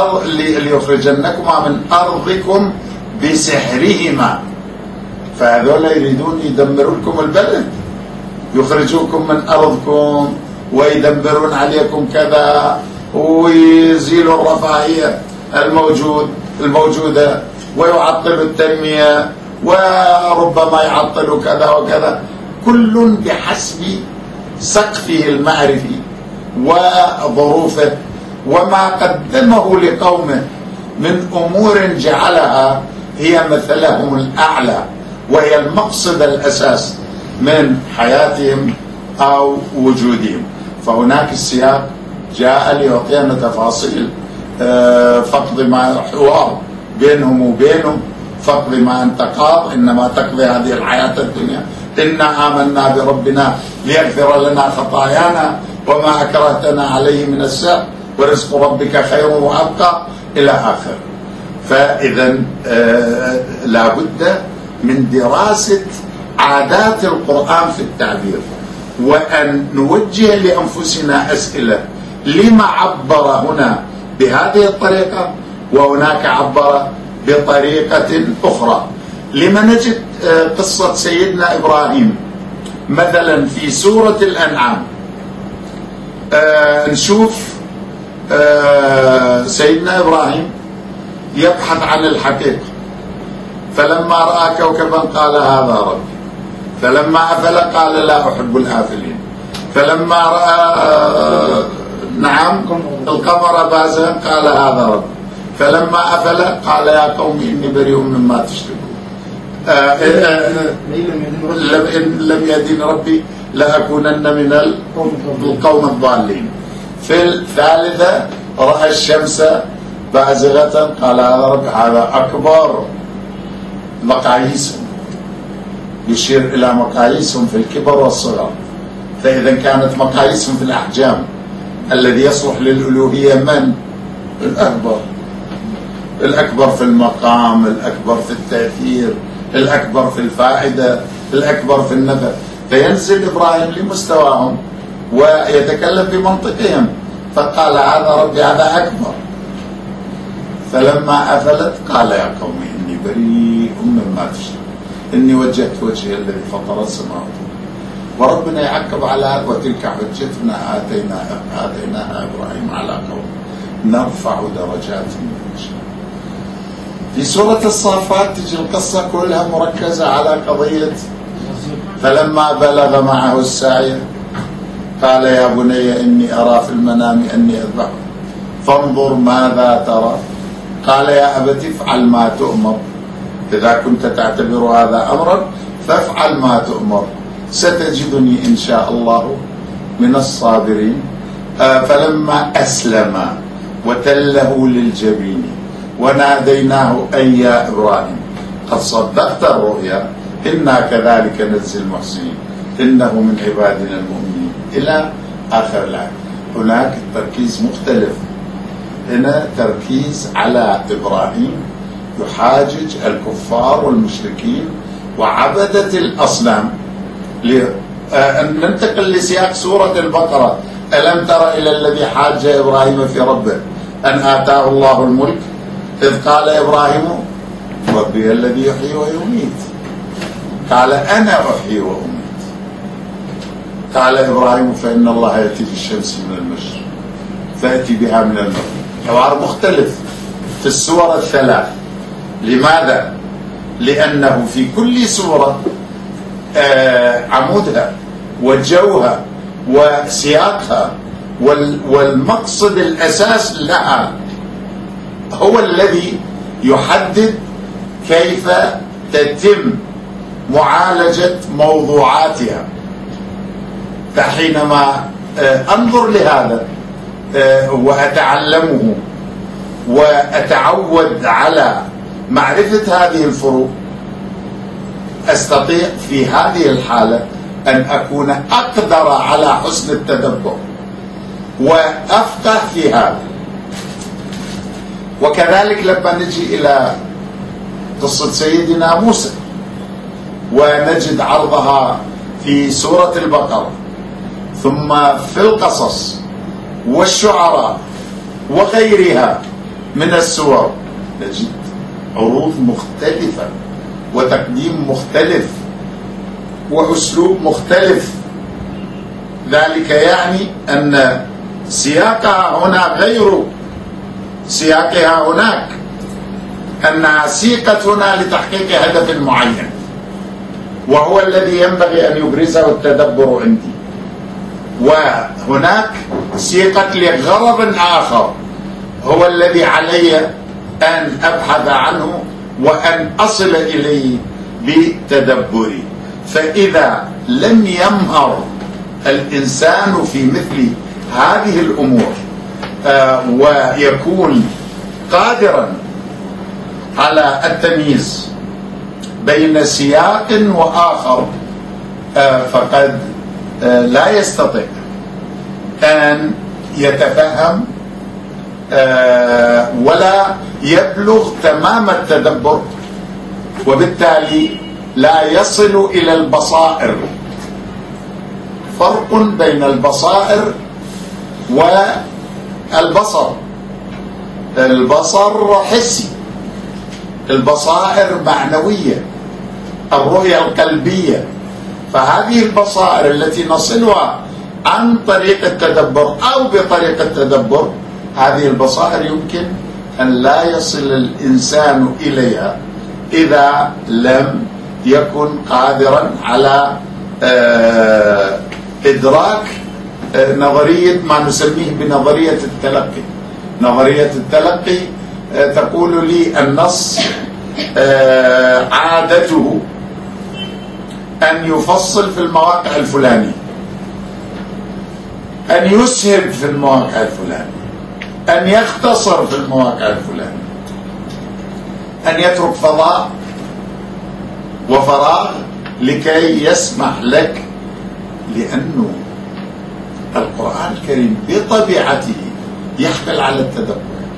من أرضكم بسحرهما. فهذول يريدون يدمروا لكم البلد، يخرجوكم من أرضكم ويدمرون عليكم كذا، ويزيلوا الرفاهية الموجودة، ويعطلوا التنمية، وربما يعطلوا كذا وكذا، كل بحسب سقفه المعرفي وظروفه وما قدمه لقومه من أمور جعلها هي مثلهم الأعلى، وهي المقصد الأساس من حياتهم أو وجودهم. فهناك السياق جاء ليعطينا تفاصيل فقد ما حوار بينهم وبينهم، فقد ما أنت قاض، إنما تقضي هذه الحياة الدنيا، إنا آمنا بربنا ليغفر لنا خطايانا وما أكرهتنا عليه من السحر ورزق ربك خير وأبقى إلى آخر. فإذا لابد من دراسة عادات القرآن في التعبير، وأن نوجه لأنفسنا أسئلة: لما عبر هنا بهذه الطريقة وهناك عبر بطريقة أخرى؟ لما نجد قصة سيدنا إبراهيم مثلا في سورة الأنعام، نشوف سيدنا إبراهيم يبحث عن الحقيقة، فلما رأى كوكبا قال هذا ربي، فلما أفل قال لا أحب الآفلين، فلما رأى القمر بازغا قال هذا ربي، فلما أفل قال يا قوم إني بريء مما تشركون، إن لم يهدني ربي لأكونن من القوم الضالين. في الثالثة رأى الشمس بازغة قال هذا ربي. هذا أكبر مقاييسهم، يشير إلى مقاييسهم في الكبر والصغر. فإذا كانت مقاييسهم في الأحجام الذي يصلح للألوهية من؟ الأكبر في المقام، الأكبر في التأثير، الأكبر في الفائدة، الأكبر في النفع. فينزل إبراهيم لمستواهم ويتكلم بمنطقهم، فقال هذا ربي هذا أكبر. فلما أفلت قال يا قوم إني بريء مما تشركون، إني وجهت وجهي الذي فطر السماوات. وربنا يعقب على هذا: وتلك حجتنا آتيناها إبراهيم على قوم نرفع درجات من نشاء. في سورة الصافات تجي القصة كلها مركزة على قضية فلما بلغ معه السعي قال يا بني إني أرى في المنام أني أذبحك فانظر ماذا ترى. قال يا أبت افعل ما تؤمر، إذا كنت تعتبر هذا أمرا فافعل ما تؤمر ستجدني إن شاء الله من الصابرين. فلما أسلم وتله للجبين وناديناه أي يا إبراهيم قد صدقت الرؤيا إنا كذلك نجزي المحسنين إنه من عبادنا المؤمنين إلى آخر الآية. هناك تركيز مختلف هنا تركيز على إبراهيم يحاجج الكفار والمشركين وعبدة الأصنام. ننتقل لسياق سورة البقرة. ألم تر إلى الذي حاج إبراهيم في ربه أن آتاه الله الملك إذ قال إبراهيم ربي الذي يحيي ويميت قال أنا أحيي وأميت قال إبراهيم فإن الله يأتي بالشمس من المشرق فأتي بها من المغرب. حوار مختلف في السور الثلاث. لماذا؟ لأنه في كل سورة عمودها وجوها وسياقها والمقصد الأساس لها هو الذي يحدد كيف تتم معالجة موضوعاتها. فحينما أنظر لهذا وأتعلمه وأتعود على معرفة هذه الفروق أستطيع في هذه الحالة أن أكون أقدر على حسن التدبر وأفقه في هذا. وكذلك لما نجي إلى قصة سيدنا موسى ونجد عرضها في سورة البقرة ثم في القصص والشعراء وغيرها من السور، نجد عروض مختلفة وتقديم مختلف وأسلوب مختلف. ذلك يعني أن سياقها هنا غير سياقها هناك، أنها سيقت هنا لتحقيق هدف معين وهو الذي ينبغي أن يبرزه التدبر عندي، وهناك سيقت لغرض آخر هو الذي علي أن أبحث عنه وأن أصل إليه بتدبري. فإذا لم يمهر الإنسان في مثل هذه الأمور ويكون قادرا على التمييز بين سياق وآخر فقد لا يستطيع أن يتفهم ولا يبلغ تمام التدبر، وبالتالي لا يصل إلى البصائر. فرق بين البصائر والبصر. البصر حسي، البصائر معنوية، الرؤية القلبية. فهذه البصائر التي نصلها عن طريق التدبر أو بطريق التدبر، هذه البصائر يمكن أن لا يصل الإنسان إليها إذا لم يكن قادرا على إدراك نظرية ما نسميه بنظرية التلقي. نظرية التلقي تقول لي النص عادته أن يفصل في المواقع الفلانية، أن يسهب في المواقع الفلانية، أن يختصر في المواقع الفلانية، أن يترك فضاء وفراغ لكي يسمح لك. لأنه القرآن الكريم بطبيعته يحمل على التدبر،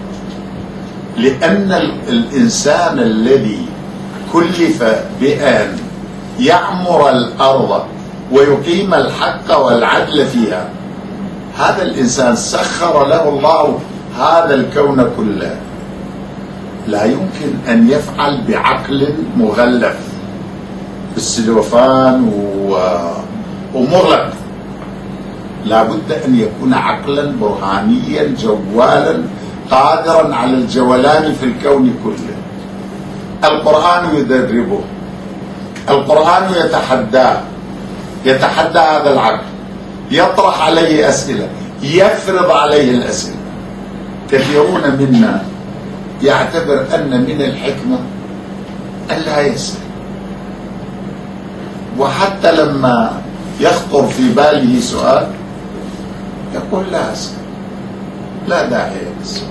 لأن الإنسان الذي كلف بأن يعمر الأرض ويقيم الحق والعدل فيها، هذا الإنسان سخر له الله هذا الكون كله، لا يمكن أن يفعل بعقل مغلف بالسلوفان ومغلق. لا بد أن يكون عقلا برهانيا جوالا قادرا على الجولان في الكون كله. القرآن يدربه، القرآن يتحدى هذا العقل، يطرح عليه أسئلة، يفرض عليه الأسئلة. كثيرون منا يعتبر أن من الحكمة أن لا يسأل، وحتى لما يخطر في باله سؤال يقول لا أسأل، لا داعي للسؤال،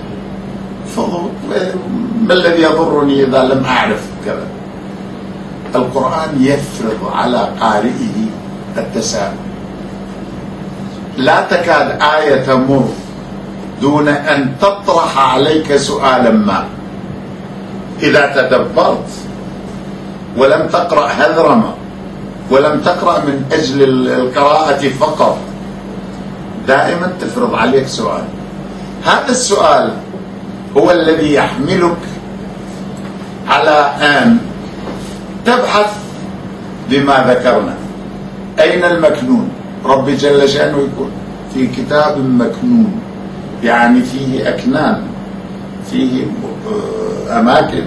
ما الذي يضرني إذا لم أعرف كذا. القرآن يفرض على قارئه التساؤل. لا تكاد آية تمر دون أن تطرح عليك سؤالا ما. إذا تدبرت ولم تقرأ هذرمة ولم تقرأ من أجل القراءة فقط، دائما تفرض عليك سؤال. هذا السؤال هو الذي يحملك على أن تبحث بما ذكرنا. أين المكنون؟ ربي جل شأنه يقول في كتاب مكنون، يعني فيه أكنان، فيه أماكن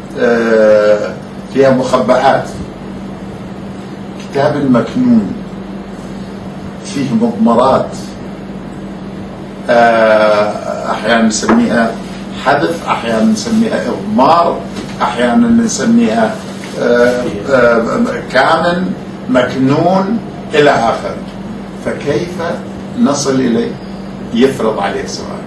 فيها مخبئات. كتاب مكنون فيه مضمرات، أحيانا نسميها حذف، أحيانا نسميها إضمار، أحيانا نسميها كامن، مكنون، إلى آخر. فكيف نصل إليه؟ يفرض عليك سؤال.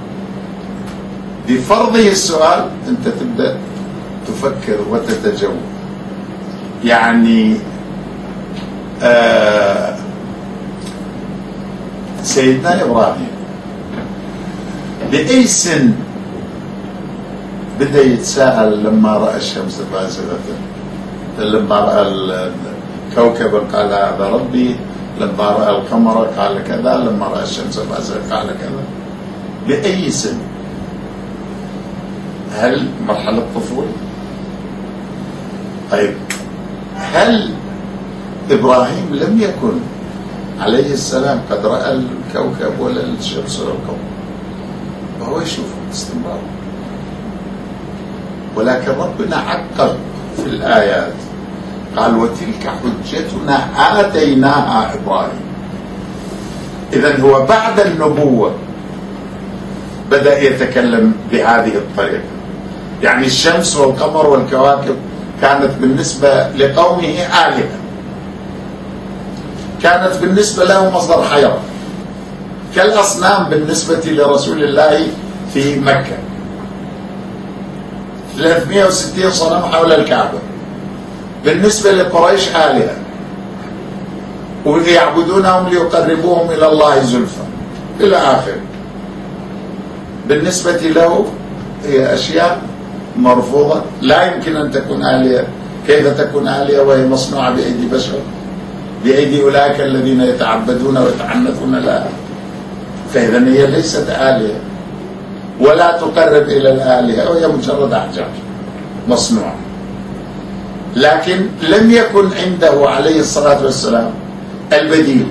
بفرضه السؤال أنت تبدأ تفكر وتتجول. يعني سيدنا إبراهيم بأي سن بدأ يتساءل لما رأى الشمس بازغة؟ لما رأى الكوكب قال هذا ربي، لما رأى القمر قال كذا، لما رأى الشمس بازغة قال كذا. بأي سن؟ هل مرحلة طفولة؟ طيب هل إبراهيم لم يكن عليه السلام قد رأى الكوكب ولا الشمس ولا القمر؟ وهو يشوف باستمرار. ولكن ربنا عقب في الآيات قال وتلك حجتنا آتيناها إبراهيم. إذن هو بعد النبوة بدأ يتكلم بهذه الطريقة. يعني الشمس والقمر والكواكب كانت بالنسبة لقومه آلهة، كانت بالنسبة له مصدر حياة، كالأصنام بالنسبة لرسول الله في مكة. 360 صنم حول الكعبة بالنسبة لقريش آلهة، ويعبدونهم ليقربوهم إلى الله زلفى إلى آخر. بالنسبة له هي أشياء مرفوضة، لا يمكن أن تكون آلهة. كيف تكون آلهة وهي مصنوعة بأيدي بشر، بأيدي أولئك الذين يتعبدون ويتعنثون لها؟ فإذا هي ليست آلهة ولا تقرب إلى الآلهة، وهي مجرد أحجار مصنوعة. لكن لم يكن عنده عليه الصلاة والسلام البديل،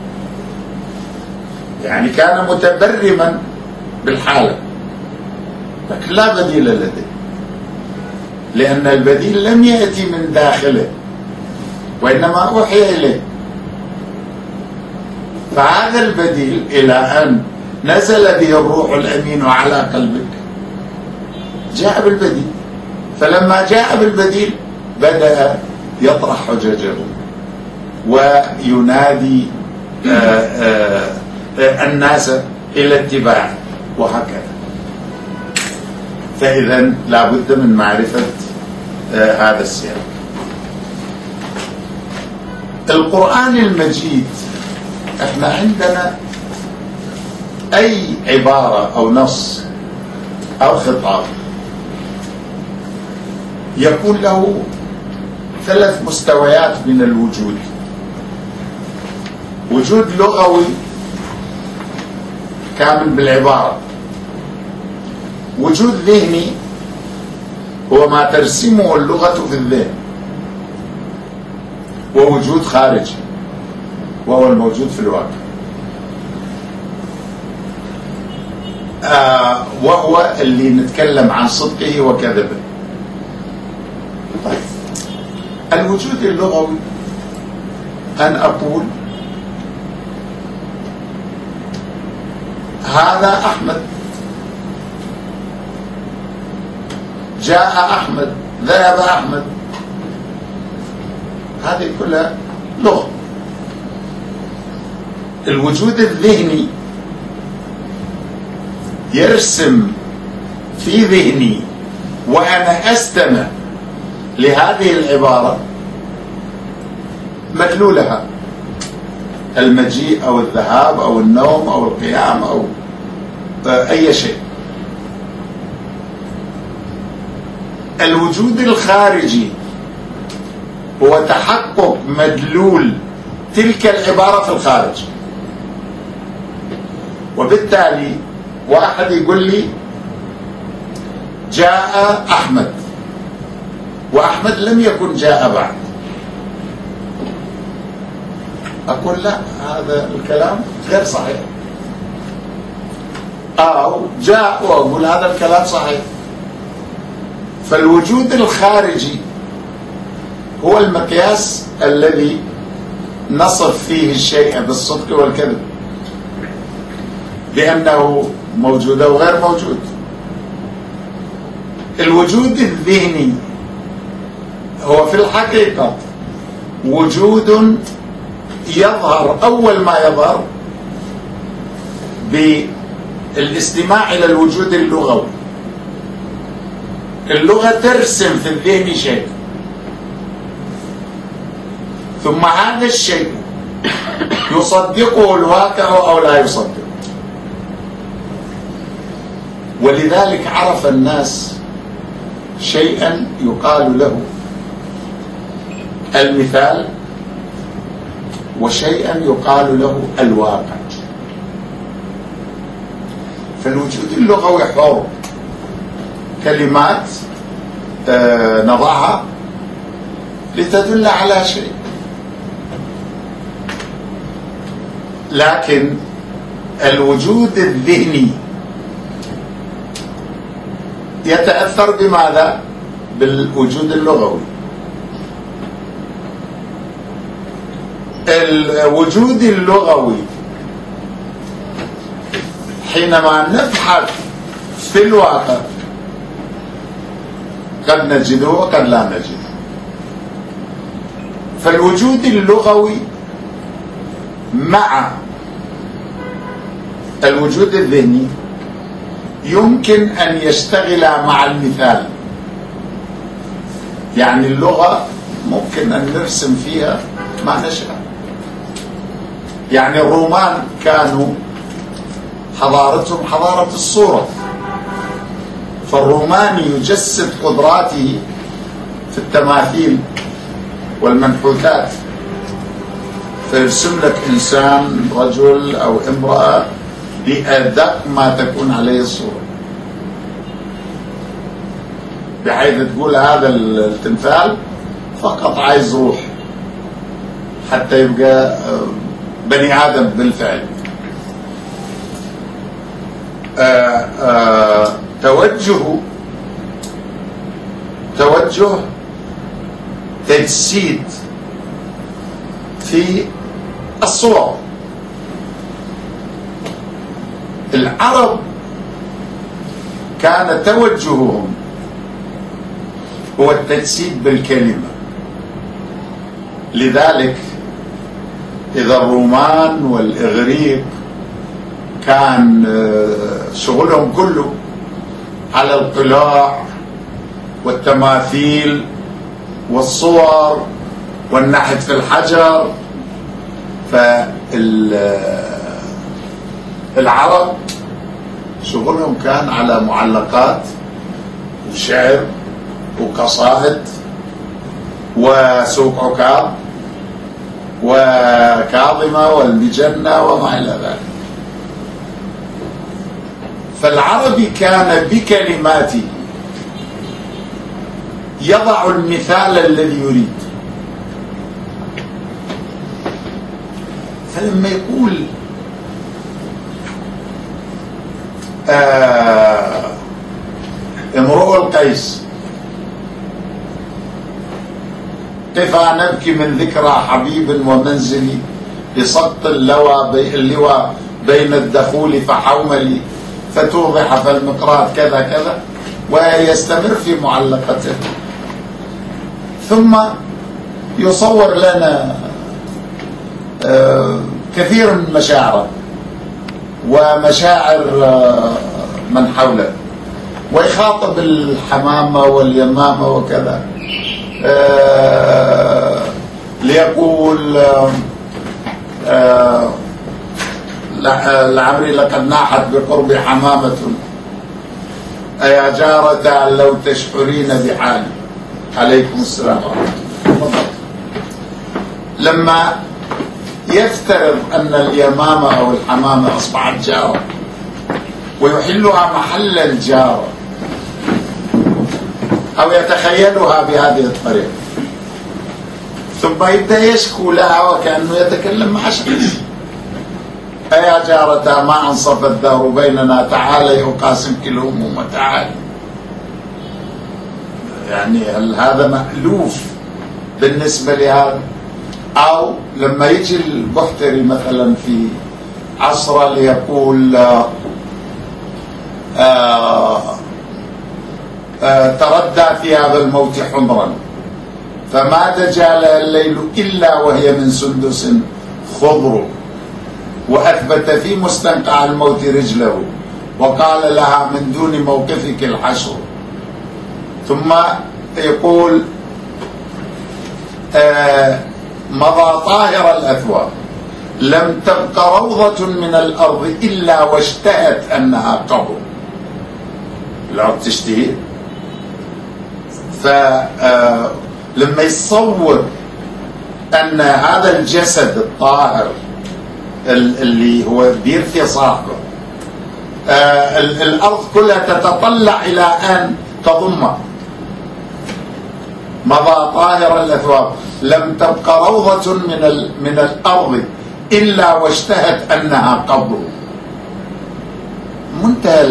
يعني كان متبرما بالحالة، لكن لا بديل لديه، لأن البديل لم يأتي من داخله وإنما أوحي إليه. فهذا البديل إلى أن نزل به الروح الأمين على قلبك جاء بالبديل. فلما جاء بالبديل بدأ يطرح حججه وينادي الناس إلى اتباعه وهكذا. فإذا لا بد من معرفة هذا السياق. القرآن المجيد احنا عندنا أي عبارة أو نص أو خطاب يكون له 3 مستويات من الوجود. وجود لغوي كامل بالعبارة، وجود ذهني هو ما ترسمه اللغة في الذهن، ووجود خارجي وهو الموجود في الواقع، وهو اللي نتكلم عن صدقه وكذبه. طيب الوجود اللغوي أن أقول هذا أحمد، جاء أحمد، ذهب أحمد، هذه كلها لغة. الوجود الذهني يرسم في ذهني وأنا أستمع لهذه العبارة مدلولها، المجيء أو الذهاب أو النوم أو القيام أو أي شيء. الوجود الخارجي هو تحقق مدلول تلك العبارة في الخارج. وبالتالي واحد يقول لي جاء أحمد، وأحمد لم يكن جاء بعد، أقول لا، هذا الكلام غير صحيح. أو جاء وأقول هذا الكلام صحيح. فالوجود الخارجي هو المقياس الذي نصف فيه الشيء بالصدق والكذب، لأنه موجود أو غير موجود. الوجود الذهني هو في الحقيقة وجود يظهر أول ما يظهر بالاستماع إلى الوجود اللغوي. اللغة ترسم في الذهن شيء، ثم هذا الشيء يصدقه الواقع أو لا يصدقه. ولذلك عرف الناس شيئا يقال له المثال، وشيئا يقال له الواقع. فالوجود اللغوي حر، كلمات نضعها لتدل على شيء، لكن الوجود الذهني يتأثر بماذا؟ بالوجود اللغوي. الوجود اللغوي حينما نبحث في الواقع قد نجده وقد لا نجده. فالوجود اللغوي مع الوجود الذهني يمكن أن يشتغل مع المثال. يعني اللغة ممكن أن نرسم فيها ما نشاء. يعني الرومان كانوا حضارتهم حضارة الصورة، فالروماني يجسد قدراته في التماثيل والمنحوتات، فيرسم لك إنسان رجل أو امرأة بأدق ما تكون عليه الصورة، بحيث تقول هذا التمثال فقط عايز روح حتى يبقى بني آدم بالفعل. توجه تجسيد في الصور. العرب كان توجههم هو التجسيد بالكلمة. لذلك إذا الرومان والإغريق كان شغلهم كله على القلاع والتماثيل والصور والنحت في الحجر، فالعرب شغلهم كان على معلقات وشعر وقصائد وسوق عكاظ وكاظمة والمجنة وما إلى ذلك. فالعربي كان بكلماته يضع المثال الذي يريد. فلما يقول امرؤ القيس قفا نبكي من ذكرى حبيب ومنزلي بسقط اللواء بين الدخول فحوملي فتوضح فالمقراط كذا كذا، ويستمر في معلقته. ثم يصور لنا كثير من مشاعره ومشاعر من حوله، ويخاطب الحمامة واليمامة وكذا، ليقول لعمري لقد ناحت بقرب حمامة أيا جارة لو تشعرين بحالي. عليكم السلام ورحمة الله. لما يفترض أن اليمامة أو الحمامة أصبحت جارة ويحلها محل الجارة أو يتخيلها بهذه الطريقة، ثم يبدأ يشكو لها وكأنه يتكلم مع شخص: أيا جارة ما أنصف الدهر بيننا، تعالي أقاسمك الهموم تعالي. يعني هل هذا مألوف بالنسبة لهذا؟ أو لما يجي البحتري مثلا في عصره ليقول تردى ثياب الموت حمرا فما دجال الليل إلا وهي من سندس خضر، وأثبت في مستنقع الموت رجله وقال لها من دون موقفك الحشر. ثم يقول مضى طاهر الأثواب لم تبق روضة من الأرض إلا واشتهت أنها قبر. الأرض تشتهي. فلما يتصور أن هذا الجسد الطاهر اللي هو بيرثي صاحبه الأرض كلها تتطلع إلى أن تضمه. مضى طاهر الأثواب لم تبق روضة من الأرض إلا واشتهت أنها قبر. منتهى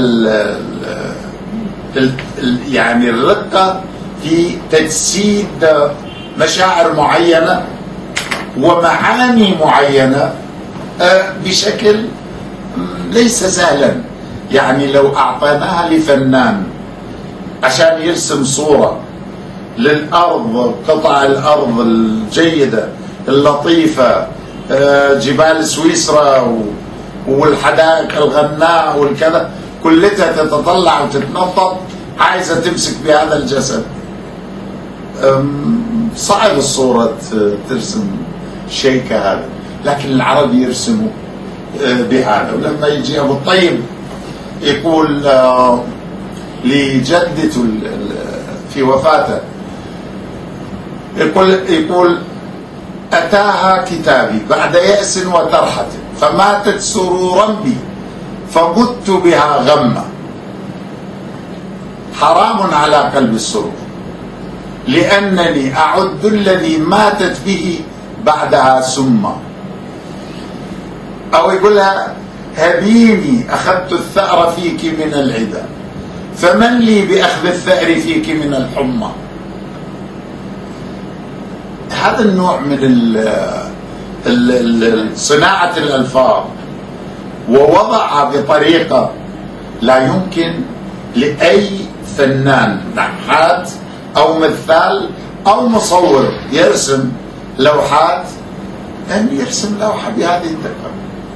يعني الرقة في تجسيد مشاعر معينة ومعاني معينة بشكل ليس سهلا. يعني لو أعطيناها لفنان عشان يرسم صورة للأرض، قطع الأرض الجيدة اللطيفة، جبال سويسرا والحدائق الغناء والكذا، كلها تتطلع وتتنطط، عايزة تمسك بهذا الجسد، صعب الصورة ترسم شيء كهذا. لكن العرب يرسموا بهذا. ولما يجي أبو الطيب يقول لجدته في وفاته، يقول أتاها كتابي بعد يأس وترحة فماتت سرورا بي فمت بها غمة، حرام على قلب السرور لأنني أعد الذي ماتت به بعدها سما. أو يقولها هبيني أخذت الثأر فيك من العدا فمن لي بأخذ الثأر فيك من الحمى. هذا النوع من صناعة الألفاظ ووضعها بطريقة لا يمكن لأي فنان نحات أو مثال أو مصور يرسم لوحات أن يرسم لوحة بهذه الدقة.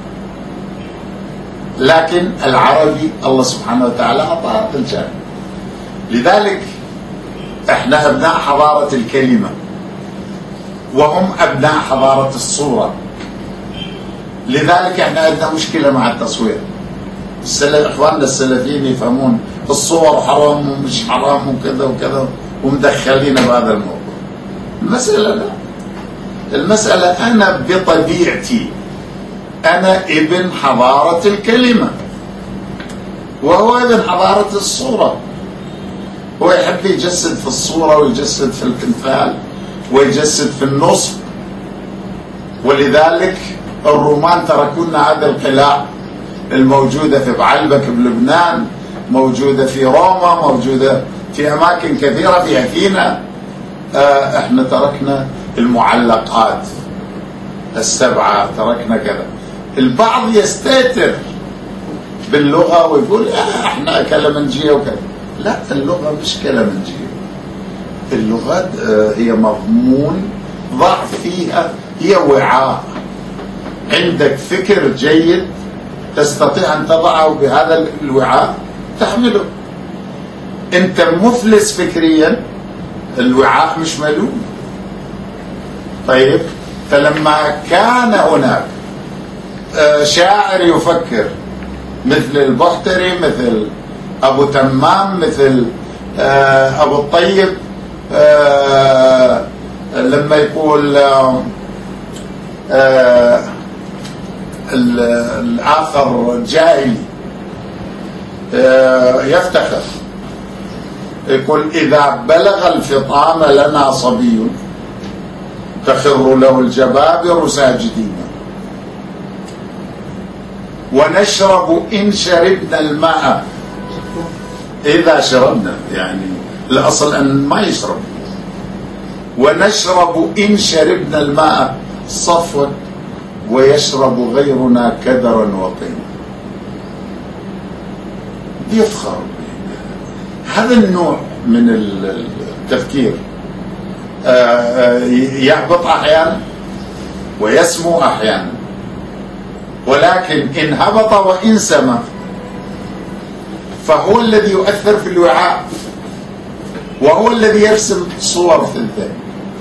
لكن العربي الله سبحانه وتعالى أعطاه هذا الجانب. لذلك احنا أبناء حضارة الكلمة وهم أبناء حضارة الصورة. لذلك احنا عندنا مشكلة مع التصوير. اخواننا السلفيين يفهمون الصور حرام ومش حرام وكذا وكذا ومدخلين بهذا الموضوع. المسألة لا، المسألة أنا بطبيعتي أنا ابن حضارة الكلمة وهو ابن حضارة الصورة. هو يحب يجسد في الصورة ويجسد في التمثال ويجسد في النصب. ولذلك الرومان تركونا هذا القلاع الموجودة في بعلبك بلبنان، موجودة في روما، موجودة في أماكن كثيرة في أثينا. احنا تركنا المعلقات السبعة، تركنا كذا. البعض يستتر باللغة ويقول احنا كلمنجية وكذا. لا، اللغة مش كلمنجية. اللغة هي مضمون ضع فيها، هي وعاء. عندك فكر جيد تستطيع أن تضعه بهذا الوعاء تحمله. أنت مفلس فكريا، الوعاء مش ملوم. طيب، فلما كان هناك شاعر يفكر مثل البحتري، مثل أبو تمام، مثل أبو الطيب، لما يقول الآخر جاهلي يفتخر، يقول إذا بلغ الفطام لنا صبي تخر له الجبابر ساجدين، ونشرب إن شربنا الماء. إذا شربنا يعني الأصل أن ما يشرب. ونشرب إن شربنا الماء صفوا ويشرب غيرنا كدرا وطينا. يفخر. هذا النوع من التفكير يهبط أحيانا ويسمو أحيانا، ولكن إن هبط وإن سمى فهو الذي يؤثر في الوعاء، وهو الذي يرسم صور في الذهن.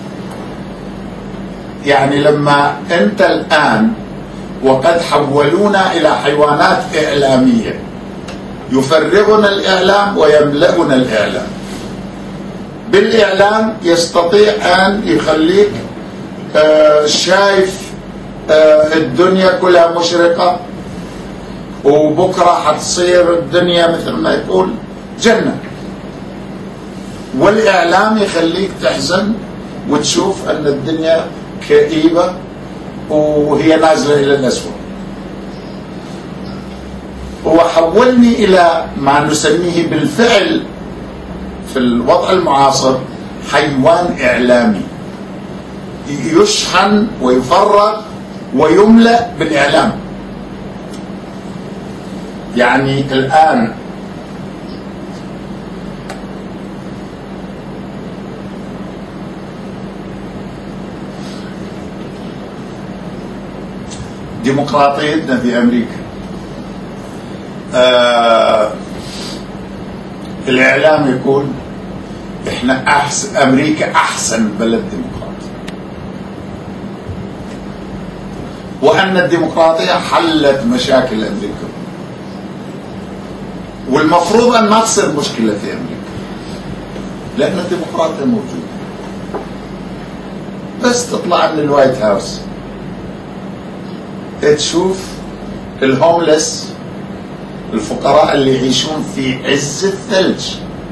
يعني لما أنت الآن وقد حولونا إلى حيوانات إعلامية، يفرغنا الإعلام ويملأنا الإعلام. بالإعلام يستطيع أن يخليك شايف الدنيا كلها مشرقة، وبكرة حتصير الدنيا مثل ما يقول جنة. والإعلام يخليك تحزن وتشوف أن الدنيا كئيبة وهي نازلة إلى الأسوأ. وحولني إلى ما نسميه بالفعل في الوضع المعاصر حيوان إعلامي، يشحن ويفرغ ويملأ بالإعلام. يعني الآن ديمقراطيتنا في أمريكا، الإعلام يقول إحنا أحسن، أمريكا أحسن بلد ديمقراطي، وأن الديمقراطية حلت مشاكل أمريكا، والمفروض أن ما تصير مشكلة في أمريكا لأن الديمقراطية موجودة. بس تطلع من الوايت هاوس تشوف الهوملس، الفقراء اللي يعيشون في عز الثلج،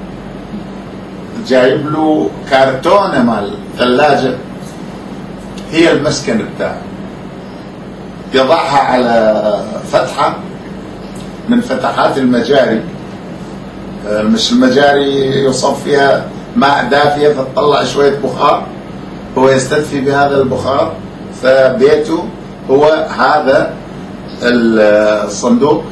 جايب له كرتونة مال ثلاجة هي المسكن بتاعه، يضعها على فتحة من فتحات المجاري، مش المجاري يصب فيها ماء دافية فتطلع شوية بخار، هو يستدفي بهذا البخار. فبيته هو هذا الصندوق،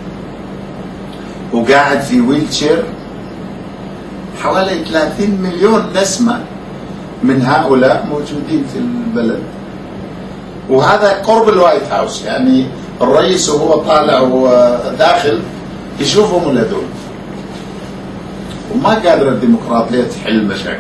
وقاعد في ويلتشير. حوالي 30 مليون نسمة من هؤلاء موجودين في البلد، وهذا قرب الوايت هاوس. يعني الرئيس وهو طالع وداخل يشوفهم الهذول. وما قادرة الديمقراطية تحل مشاكل.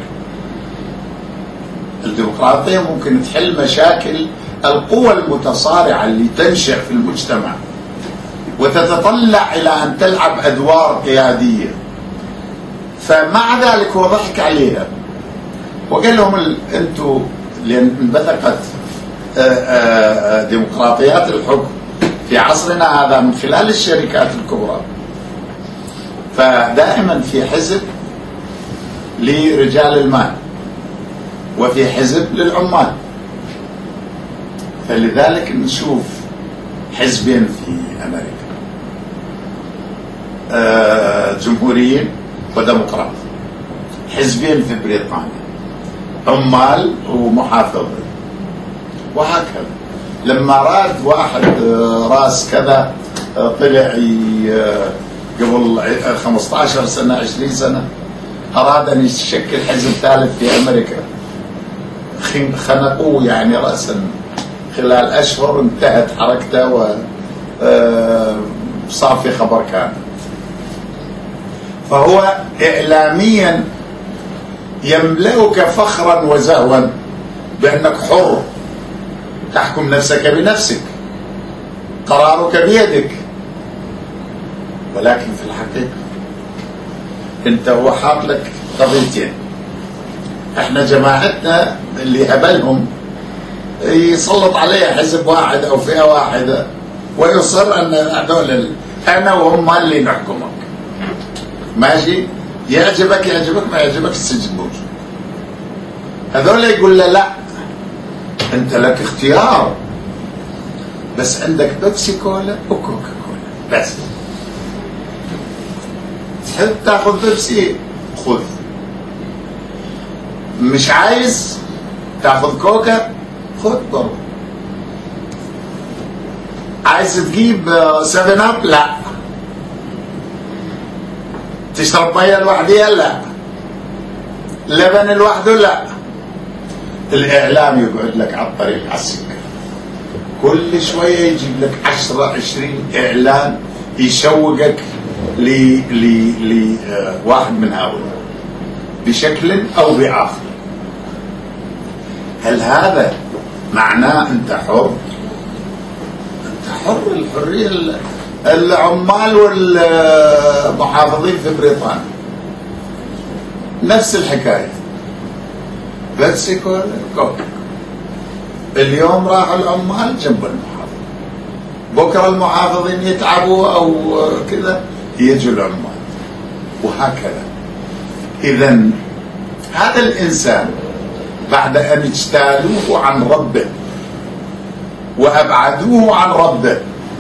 الديمقراطية ممكن تحل مشاكل القوى المتصارعة اللي تنشأ في المجتمع وتتطلع إلى أن تلعب أدوار قيادية. فمع ذلك هو ضحك عليها وقال لهم أنتوا، لأن انبثقت ديمقراطيات الحكم في عصرنا هذا من خلال الشركات الكبرى، فدائما في حزب لرجال المال وفي حزب للعمال. فلذلك نشوف حزبين في أمريكا، جمهوريين وديمقراط. حزبين في بريطانيا، عمال ومحافظين، وهكذا. لما راد واحد راس كذا طلع قبل 15 سنة 20 سنة أراد أن يشكل حزب ثالث في أمريكا، خنقوه يعني رأسا. خلال أشهر انتهت حركته وصار في خبر كامل. فهو إعلاميا يملأك فخرا وزهوا بأنك حر تحكم نفسك بنفسك، قرارك بيدك، ولكن في الحقيقة انت هو حاط لك قضيتين. احنا جماعتنا اللي هبلهم يسلط عليها حزب واحد او فئة واحدة ويصر ان هذول انا وهم اللي نحكمك. ماشي، يعجبك ما يعجبك السجن موجود. هذول يقول له لا، انت لك اختيار، بس عندك بيبسي كولا وكوكا كولا بس. تحب تاخذ بيبسي خذ، مش عايز تاخذ كوكا خذ برضه. عايز تجيب 7 اب لا. تشرب ميه لوحدها لا. لبن لوحده لا. الاعلام يقعد لك على الطريق على السكه، كل شويه يجيب لك 10 20 اعلان يشوقك لواحد من هؤلاء بشكل او باخر. هل هذا معناه انت حر؟ انت حر. الحريه العمال والمحافظين في بريطانيا نفس الحكايه، بيبسي كولا كوكا. اليوم راحوا العمال جنب المحافظ، بكره المحافظين يتعبوا او كذا يجوا العمال، وهكذا. اذا هذا الانسان بعد ان اجتالوه عن ربه وابعدوه عن ربه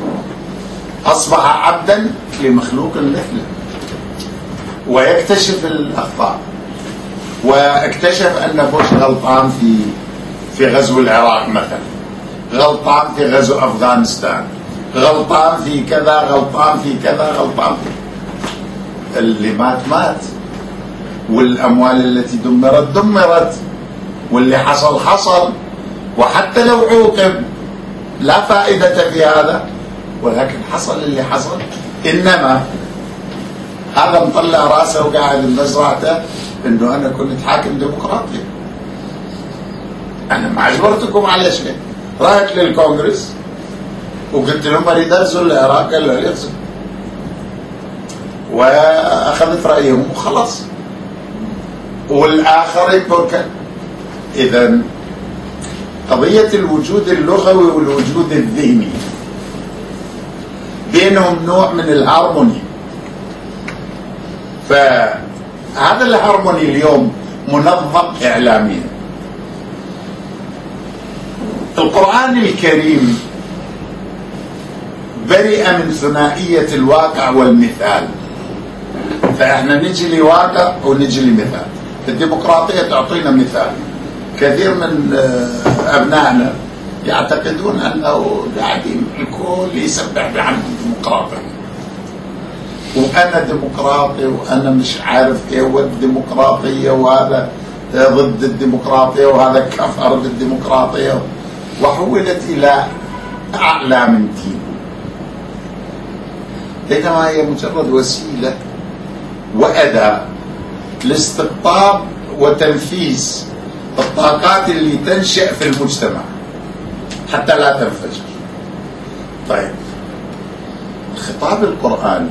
اصبح عبدا لمخلوق مثله، ويكتشف الاخطاء، واكتشف ان بوش غلطان في غزو العراق مثلا، غلطان في غزو افغانستان، غلطان في كذا، غلطان في كذا، غلطان في اللي مات، والاموال التي دمرت، واللي حصل، وحتى لو عوقب لا فائدة في هذا، ولكن حصل اللي حصل. انما هذا مطلع راسه وقاعد بمزرعته انه انا كنت حاكم ديمقراطي، انا ما اجبرتكم على شيء. رايت للكونغرس وقلت لهم اريد ارزو العراق، قال له يرزو، واخذت رايهم وخلاص، والاخر يترك. اذا قضيه الوجود اللغوي والوجود الذهني بينهم نوع من الهارموني. فهذا الهارموني اليوم منظم اعلاميا. القرآن الكريم برئ من ثنائية الواقع والمثال، فإحنا نجي لواقع ونجي لمثال. الديمقراطية تعطينا مثال. كثير من أبنائنا يعتقدون أنه قاعدين الكل يسبح بحمد الديمقراطية، وأنا ديمقراطي وأنا مش عارف إيه، والديمقراطية وهذا ضد الديمقراطية وهذا كفر بالديمقراطية، وحولت إلى أعلى من دين، بينما هي مجرد وسيلة وأداة لاستقطاب وتنفيذ الطاقات اللي تنشأ في المجتمع حتى لا تنفجر. طيب، الخطاب القرآني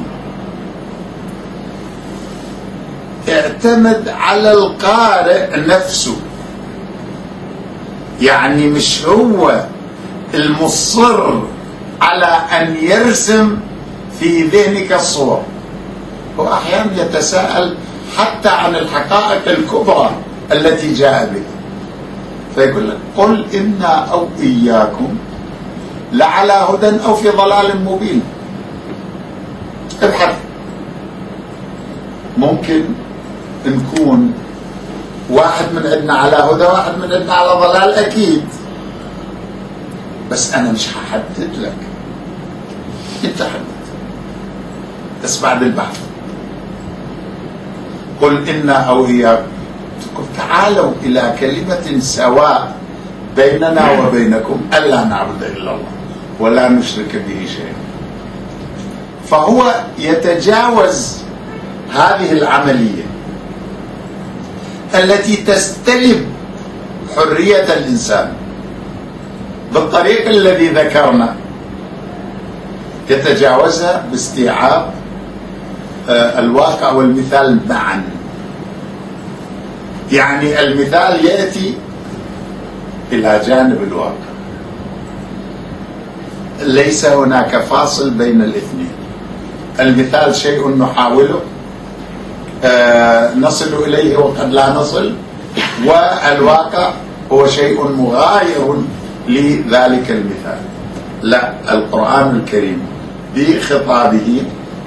اعتمد على القارئ نفسه، يعني مش هو المصر على أن يرسم في ذهنك الصور، هو أحيانا يتساءل حتى عن الحقائق الكبرى التي جاء بها، فيقول لك قل إنا أو إياكم لعلى هدى أو في ضلال مبين. ابحث، ممكن نكون واحد من عندنا على هدى، واحد من عندنا على ضلال أكيد، بس أنا مش هحدد لك، أنت حدد بس بعد البحث. قل إنا أو إياكم، تقول تعالوا إلى كلمة سواء بيننا وبينكم ألا نعبد إلا الله ولا نشرك به شيئا. فهو يتجاوز هذه العملية التي تستلب حرية الإنسان بالطريق الذي ذكرنا، يتجاوزها باستيعاب الواقع والمثال معا. يعني المثال يأتي إلى جانب الواقع، ليس هناك فاصل بين الاثنين. المثال شيء نحاوله نصل إليه وقد لا نصل، والواقع هو شيء مغاير لذلك المثال. لا، القرآن الكريم بخطابه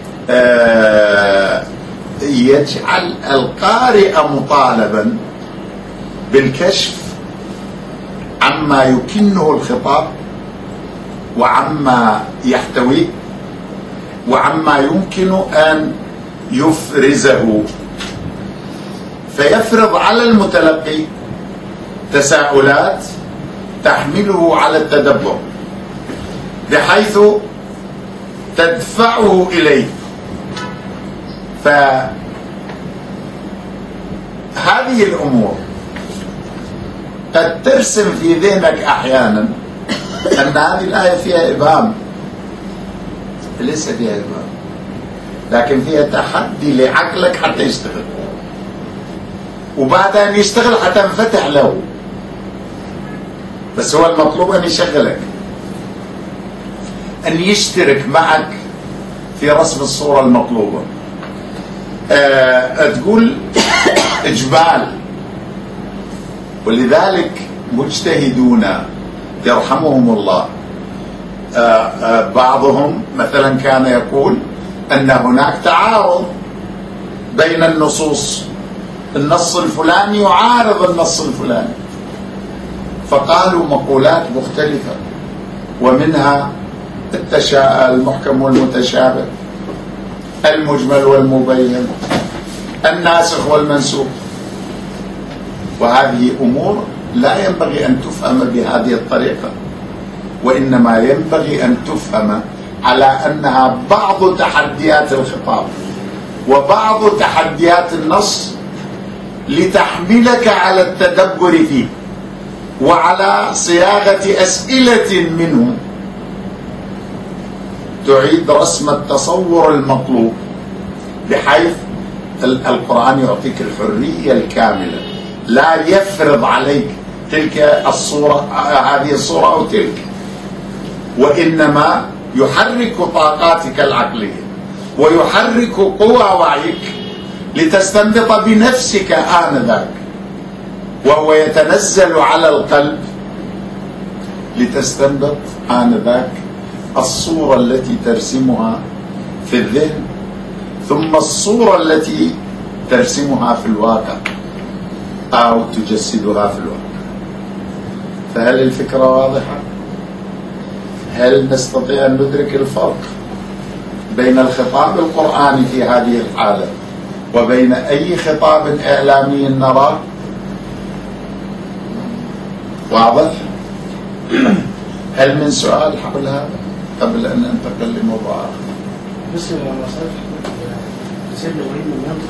يجعل القارئ مطالبا بالكشف عما يكنه الخطاب وعما يحتويه وعما يمكن أن يفرزه، فيفرض على المتلقي تساؤلات تحمله على التدبر بحيث تدفعه إليه. فهذه الأمور قد ترسم في ذهنك أحيانا أن هذه الآية فيها إبهام، ليس فيها إبهام، لكن فيها تحدي لعقلك حتى يشتغل، وبعد أن يشتغل حتى انفتح له. بس هو المطلوب أن يشغلك، أن يشترك معك في رسم الصورة المطلوبة. تقول إجمال، ولذلك مجتهدون يرحمهم الله بعضهم مثلا كان يقول أن هناك تعارض بين النصوص، النص الفلاني يعارض النص الفلاني، فقالوا مقولات مختلفة، ومنها المحكم والمتشابه، المجمل والمبين، الناسخ والمنسوخ. وهذه أمور لا ينبغي أن تفهم بهذه الطريقة، وإنما ينبغي أن تفهم على أنها بعض تحديات الخطاب وبعض تحديات النص لتحملك على التدبر فيه وعلى صياغة أسئلة منه تعيد رسم التصور المطلوب، بحيث القرآن يعطيك الحرية الكاملة، لا يفرض عليك تلك الصورة، هذه الصورة أو تلك، وإنما يحرك طاقاتك العقلية ويحرك قوى وعيك لتستنبط بنفسك آنذاك، وهو يتنزل على القلب لتستنبط آنذاك الصورة التي ترسمها في الذهن، ثم الصورة التي ترسمها في الواقع أو تجسدها في الواقع. فهل الفكرة واضحة؟ هل نستطيع أن ندرك الفرق بين الخطاب القرآني في هذه الحالة وبين أي خطاب إعلامي نراه؟ واضح؟ هل من سؤال حول هذا قبل أن ننتقل لموضوع آخر؟ بس مسألة سيدنا وليد من ينطق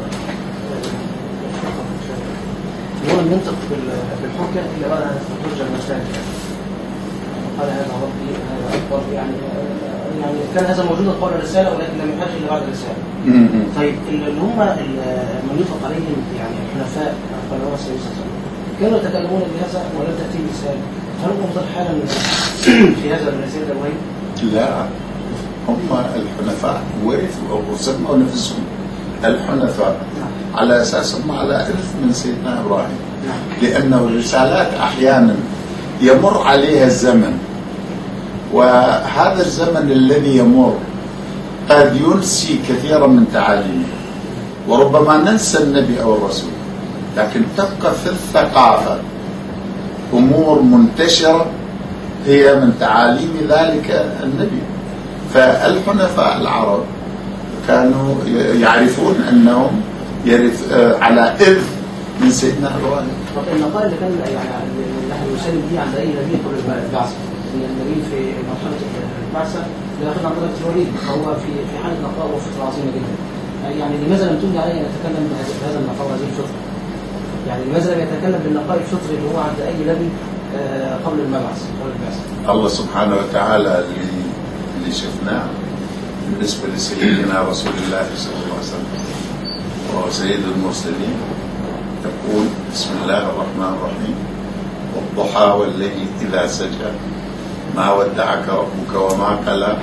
هو المنطق بالحجة إلا بعد أن تخرج المسائل. قال هذا ربي هذا أكبر، يعني كان هذا موجود قبل الرسالة ولكن لم يحتاج إلا بعد الرسالة. طيب اللي هم من يطلق عليهم يعني الحنفاء قال الله صلى الله عليه وسلم كانوا يتكلمون بهذا ولم تأتي رسالة، هل هم أفضل حالا في هذا الرسالة الوين؟ لا، هم الحنفاء ورثوا أو سموا نفسهم الحنفاء على أساس هم على إرث من سيدنا إبراهيم، لأن الرسالات أحيانا يمر عليها الزمن، وهذا الزمن الذي يمر قد ينسي كثيرا من تعاليمه، وربما ننسى النبي أو الرسول، لكن تبقى في الثقافة أمور منتشرة هي من تعاليم ذلك النبي. فالحنفاء العرب كانوا يعرفون أنهم على إرث من سيدنا إبراهيم. النقاء اللي كان يعني نحن نسلم به عند أي نبي قبل البعثة، إن النبي في مرحلة البعثة لا يأخذ عن طريقة الوليد، فهو في حالة نقاء وفترة عظيمة جدا. يعني لماذا لم تمنع عليه أن يتكلم بهذا النقاء وهذه الفترة؟ يعني لماذا لم يتكلم بالنقاء الفطري اللي هو عند أي نبي قبل المبعث قبل البعثة؟ الله سبحانه وتعالى اللي شفناه بالنسبة لسيدنا رسول الله صلى الله عليه وسلم وهو سيد المرسلين، يقول بسم الله الرحمن الرحيم: والضحى والليل إذا سجى ما ودعك ربك وما قلى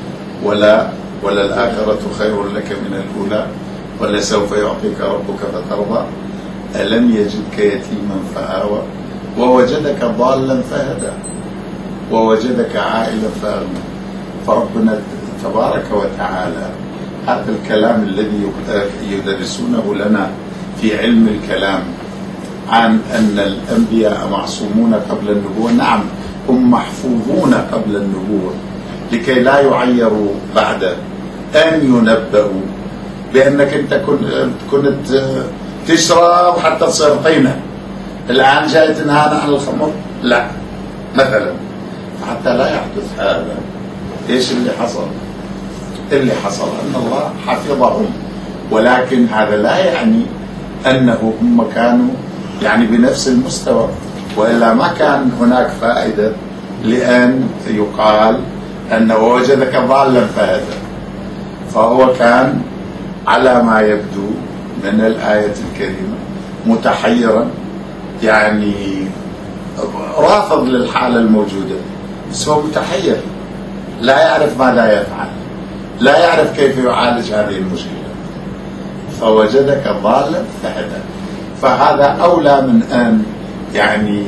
وللآخرة خير لك من الأولى ولسوف يعطيك ربك فترضى ألم يجدك يتيما فآوى ووجدك ضالا فهدى ووجدك عائلا فأغنى. فربنا تبارك وتعالى هذا الكلام الذي يدرسونه لنا في علم الكلام عن أن الأنبياء معصومون قبل النبوة، نعم هم محفوظون قبل النبوة لكي لا يعيروا بعد أن ينبأوا بأنك أنت كنت تشرب حتى تصير طينة، الآن جاي تنهانا عن الخمر، لا مثلا. حتى لا يحدث هذا، إيش اللي حصل؟ اللي حصل أن الله حفظهم، ولكن هذا لا يعني أنه هم كانوا يعني بنفس المستوى، وإلا ما كان هناك فائدة لأن يقال أنه وجدك ضالا فهدى. فهو كان على ما يبدو من الآية الكريمة متحيرا، يعني رافض للحالة الموجودة، بس هو متحير لا يعرف ماذا يفعل، لا يعرف كيف يعالج هذه المشكلة. فوجدك ضالا فهدى. فهذا أولى من أن يعني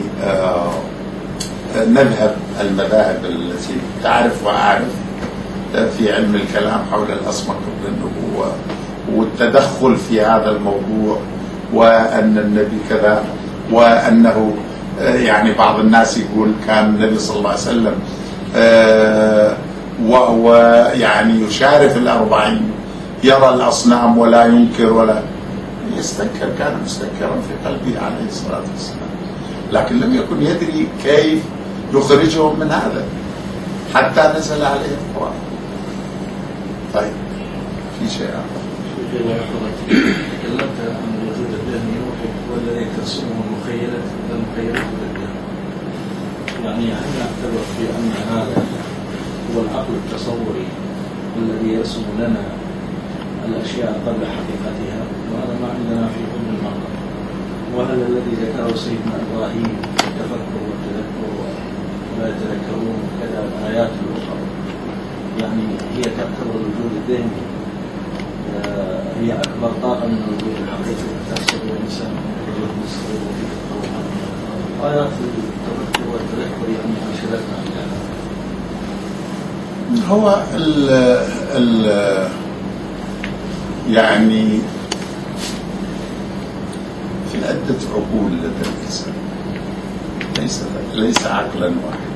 نذهب المذاهب التي تعرف وأعرف في علم الكلام حول الأسماء قبل النبوة والتدخل في هذا الموضوع، وأن النبي كذا، وأنه يعني بعض الناس يقول كان النبي صلى الله عليه وسلم وهو يعني يشارف 40 يرى الأصنام ولا ينكر ولا يستنكر، كان مستنكرا في قلبه عليه الصلاة والسلام، لكن لم يكن يدري كيف يخرجهم من هذا حتى نزل عليه القرآن. طيب في شيء آخر؟ تكلمت عن وجود الذهن هو الذي ترسمه المخيلات للذهن، يعني هل نعتبر في أن هذا هو العقل التصوري الذي يرسم لنا الأشياء قبل حقيقتها؟ وهذا ما عندنا في كل المرة. وهل الذي ذكره سيدنا إبراهيم التفكر والتذكر ولا يتذكرون كذا الآيات الأخرى، يعني هي تعتبر الوجود الذهني هي أكبر طاقة من الوجود الحقيقي تحصل الإنسان من وجود مستوى وفي التطور. آيات التفكر والتذكر يعني أنشدتنا على هو يعني في عدة عقول لدى الإنسان، ليس عقلا واحد.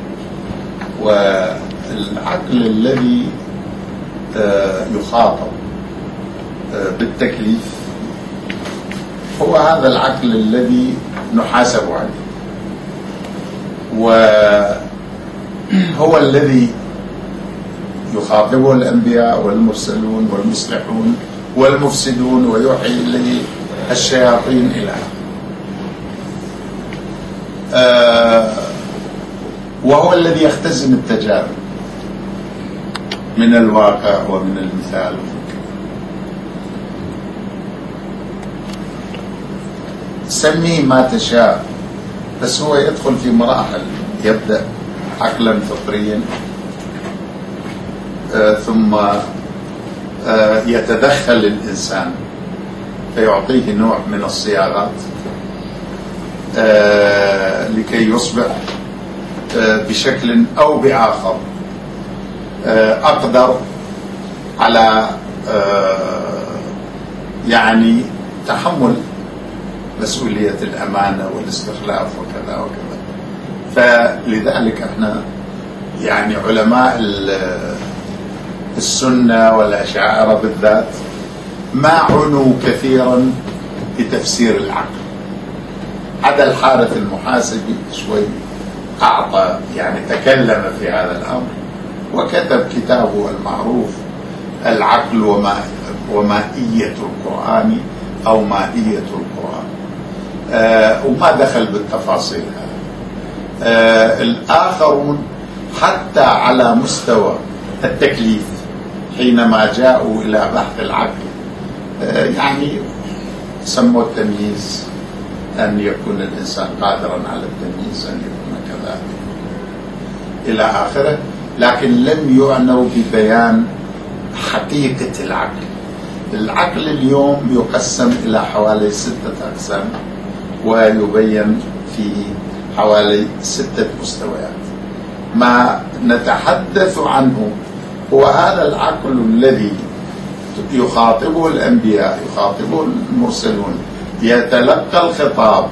والعقل الذي يخاطب بالتكليف هو هذا العقل الذي نحاسب عليه، وهو الذي يخاطبه الأنبياء والمرسلون والمصلحون والمفسدون ويوحي إليه الشياطين إلى وهو الذي يختزن التجارب من الواقع ومن المثال. سميه ما تشاء، بس هو يدخل في مراحل، يبدأ عقلا فطريا ثم يتدخل الإنسان فيعطيه نوع من الصياغات لكي يصبح بشكل أو بآخر أقدر على يعني تحمل مسؤولية الأمانة والاستخلاف وكذا وكذا. فلذلك احنا يعني علماء السنة والأشاعرة بالذات ما عنوا كثيرا بتفسير العقل. هذا الحارث المحاسبي شوي أعطى يعني تكلم في هذا الأمر وكتب كتابه المعروف العقل ومائية القرآن أو مائية القرآن، وما دخل بالتفاصيل هذا. الآخرون حتى على مستوى التكليف حينما جاءوا إلى بحث العقل، يعني سموا التمييز أن يكون الإنسان قادرا على التمييز، أن يكون كذلك إلى آخره، لكن لم يعنوا ببيان حقيقة العقل. العقل اليوم يقسم إلى حوالي 6 أقسام، ويبين في حوالي 6 مستويات. ما نتحدث عنه هو هذا العقل الذي يخاطبه الأنبياء، يخاطبه المرسلون، يتلقى الخطاب،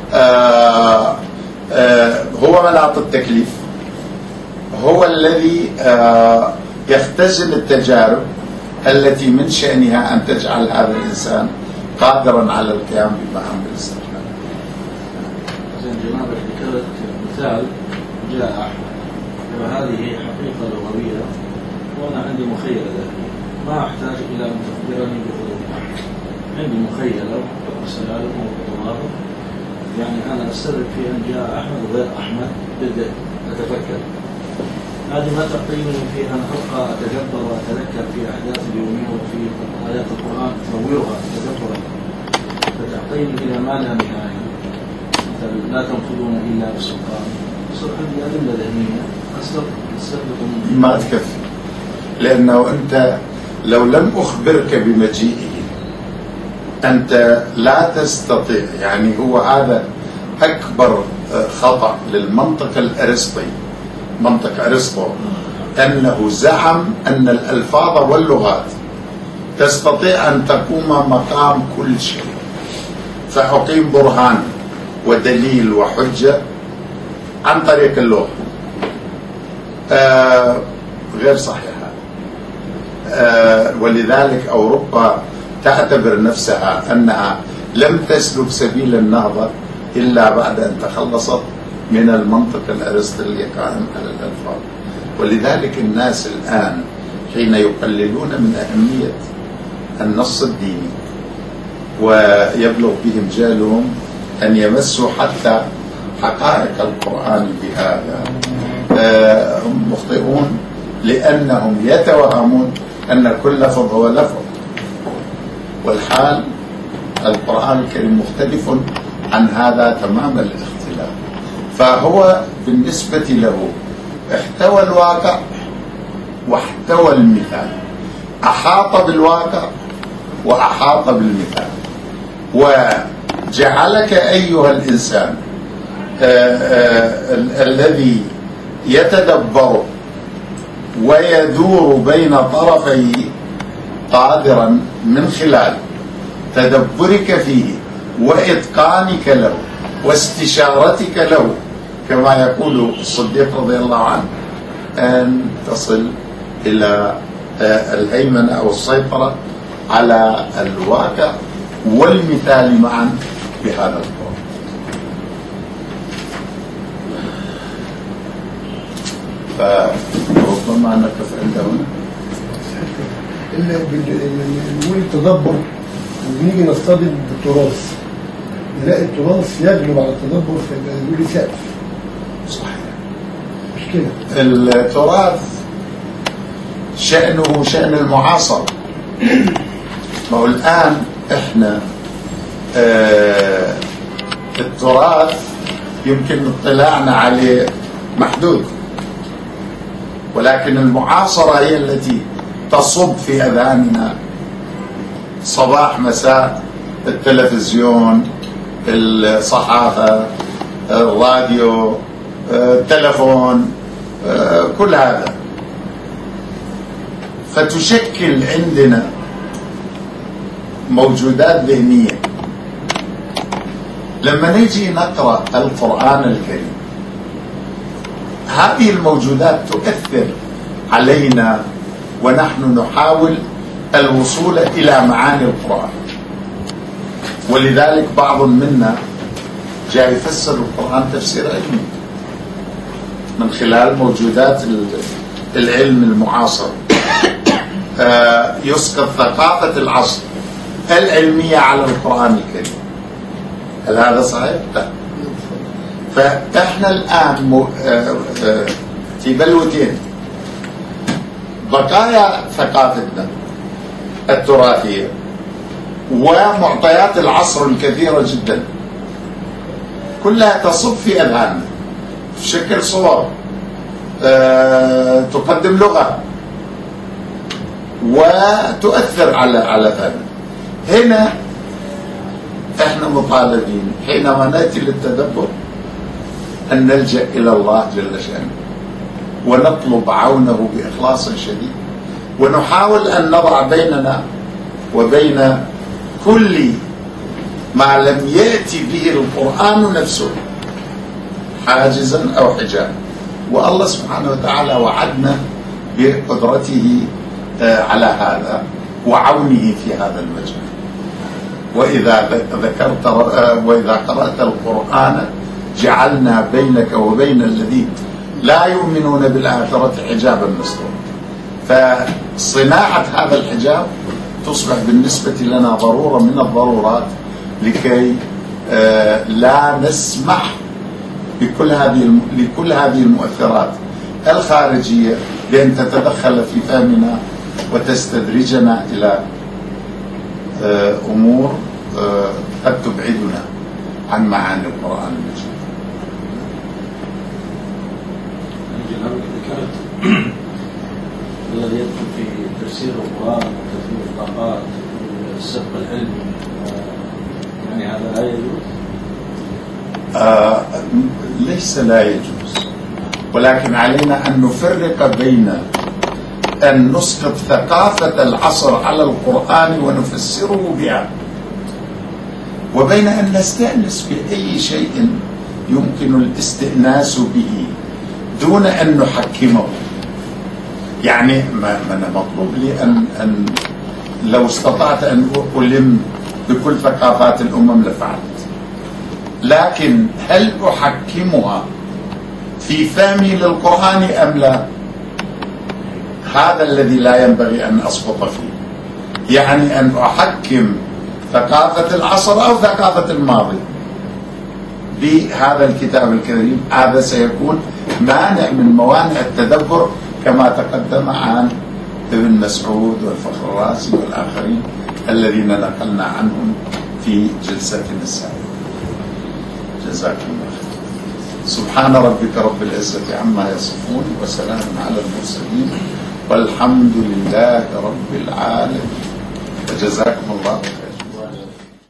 هو مناط التكليف، هو الذي يختزن التجارب التي من شأنها أن تجعل هذا الإنسان قادرا على القيام بمهام الاستقلال. جنابك ذكرت مثال جاء أحمد، وهذه حقيقة لغوية وأنا عندي مخيلة ذاتية، ما أحتاج إلى أن تخبرني بحضور أحمد، عندي مخيلة وسلالم وتضارب، يعني أنا أستدرك في أن جاء أحمد وغير أحمد بالذات أتفكر. هذه ما تعطيني في أن أبقى أتدبر وأتذكر في أحداث اليومية وفي آيات القرآن أتنورها تدبرا، فتعطيني إلى ما لا نهاية، مثل لا تنفذون إلا بسلطان. صار عندي أدلة ذهنية أستخدم ما تكفي، لأنه أنت لو لم أخبرك بمجيئه أنت لا تستطيع، يعني هو هذا أكبر خطأ للمنطق الأرسطي، منطق أرسطو، أنه زعم أن الألفاظ واللغات تستطيع أن تقوم مقام كل شيء، فأقيم برهان ودليل وحجة عن طريق اللغة. غير صحيح، ولذلك أوروبا تعتبر نفسها أنها لم تسلك سبيل النهضة إلا بعد أن تخلصت من المنطق الأرسطي قائم على الألفاظ. ولذلك الناس الآن حين يقللون من أهمية النص الديني ويبلغ بهم جالهم أن يمسوا حتى حقائق القرآن بهذا، هم مخطئون، لأنهم يتوهمون أن كل لفظ هو لفظ، والحال القرآن الكريم مختلف عن هذا تمام الاختلاف. فهو بالنسبة له احتوى الواقع واحتوى المثال، أحاط بالواقع وأحاط بالمثال، وجعلك أيها الإنسان الذي يتدبر ويدور بين طرفيه قادرا من خلال تدبرك فيه وإتقانك له واستشارتك له، كما يقول الصديق رضي الله عنه، أن تصل إلى الهيمنة أو السيطرة على الواقع والمثال معا بهذا القرآن. فربما نقف عند هنا. نقول التدبر ونيجي نصطدم بالتراث، نلاقي التراث يغلب على التدبر، فيقول لي سقف. صحيح، مش كده؟ التراث شأنه شأن المعاصر. ما هو الآن احنا التراث يمكن اطلاعنا عليه محدود، ولكن المعاصرة هي التي تصب في أذهاننا صباح مساء، التلفزيون، الصحافة، الراديو، التلفون، كل هذا، فتشكل عندنا موجودات ذهنية. لما نجي نقرأ القرآن الكريم هذه الموجودات تؤثر علينا ونحن نحاول الوصول إلى معاني القرآن. ولذلك بعض منا جاء يفسر القرآن تفسير علمي من خلال موجودات العلم المعاصر، يسقط ثقافة العصر العلمية على القرآن الكريم. هل هذا صحيح؟ لا. فإحنا الآن في بلوتين، بقايا ثقافتنا التراثية ومعطيات العصر الكثيرة جدا كلها تصب في أذهاننا في شكل صور، تقدم لغة وتؤثر على فهمنا. هنا احنا مطالبين حينما نأتي للتدبر أن نلجأ إلى الله جل شأنه ونطلب عونه بإخلاص شديد، ونحاول أن نضع بيننا وبين كل ما لم يأتي به القرآن نفسه حاجزا أو حجابا. والله سبحانه وتعالى وعدنا بقدرته على هذا وعونه في هذا المجال. وإذا قرأت القرآن جعلنا بينك وبين الذين لا يؤمنون بالآخرة حجابا مستورا. فصناعة هذا الحجاب تصبح بالنسبة لنا ضرورة من الضرورات لكي لا نسمح لكل هذه المؤثرات الخارجية بأن تتدخل في فهمنا وتستدرجنا إلى أمور قد تبعدنا عن معاني القرآن المجيد. ذكرت الذي يدخل في تفسير القرآن وتثمين الطاقات والسبق العلمي، يعني هذا لا يجوز؟ ليس لا يجوز، ولكن علينا أن نفرق بين أن نسقط ثقافة العصر على القرآن ونفسره بها، وبين أن نستأنس بأي شيء يمكن الاستئناس به دون أن نحكمه. يعني ما مطلوب لي أن لو استطعت أن ألم بكل ثقافات الأمم لفعلت، لكن هل أحكمها في فهمي للقرآن أم لا؟ هذا الذي لا ينبغي أن أسقط فيه. يعني أن أحكم ثقافة العصر أو ثقافة الماضي بهذا الكتاب الكريم، هذا سيكون مانع من موانع التدبر كما تقدم عن ابن مسعود والفخر الرازي والآخرين الذين نقلنا عنهم في جلستنا السابقة. جزاكم الله خير. سبحان ربك رب العزة عما يصفون وسلام على المرسلين والحمد لله رب العالمين. وجزاكم الله خير.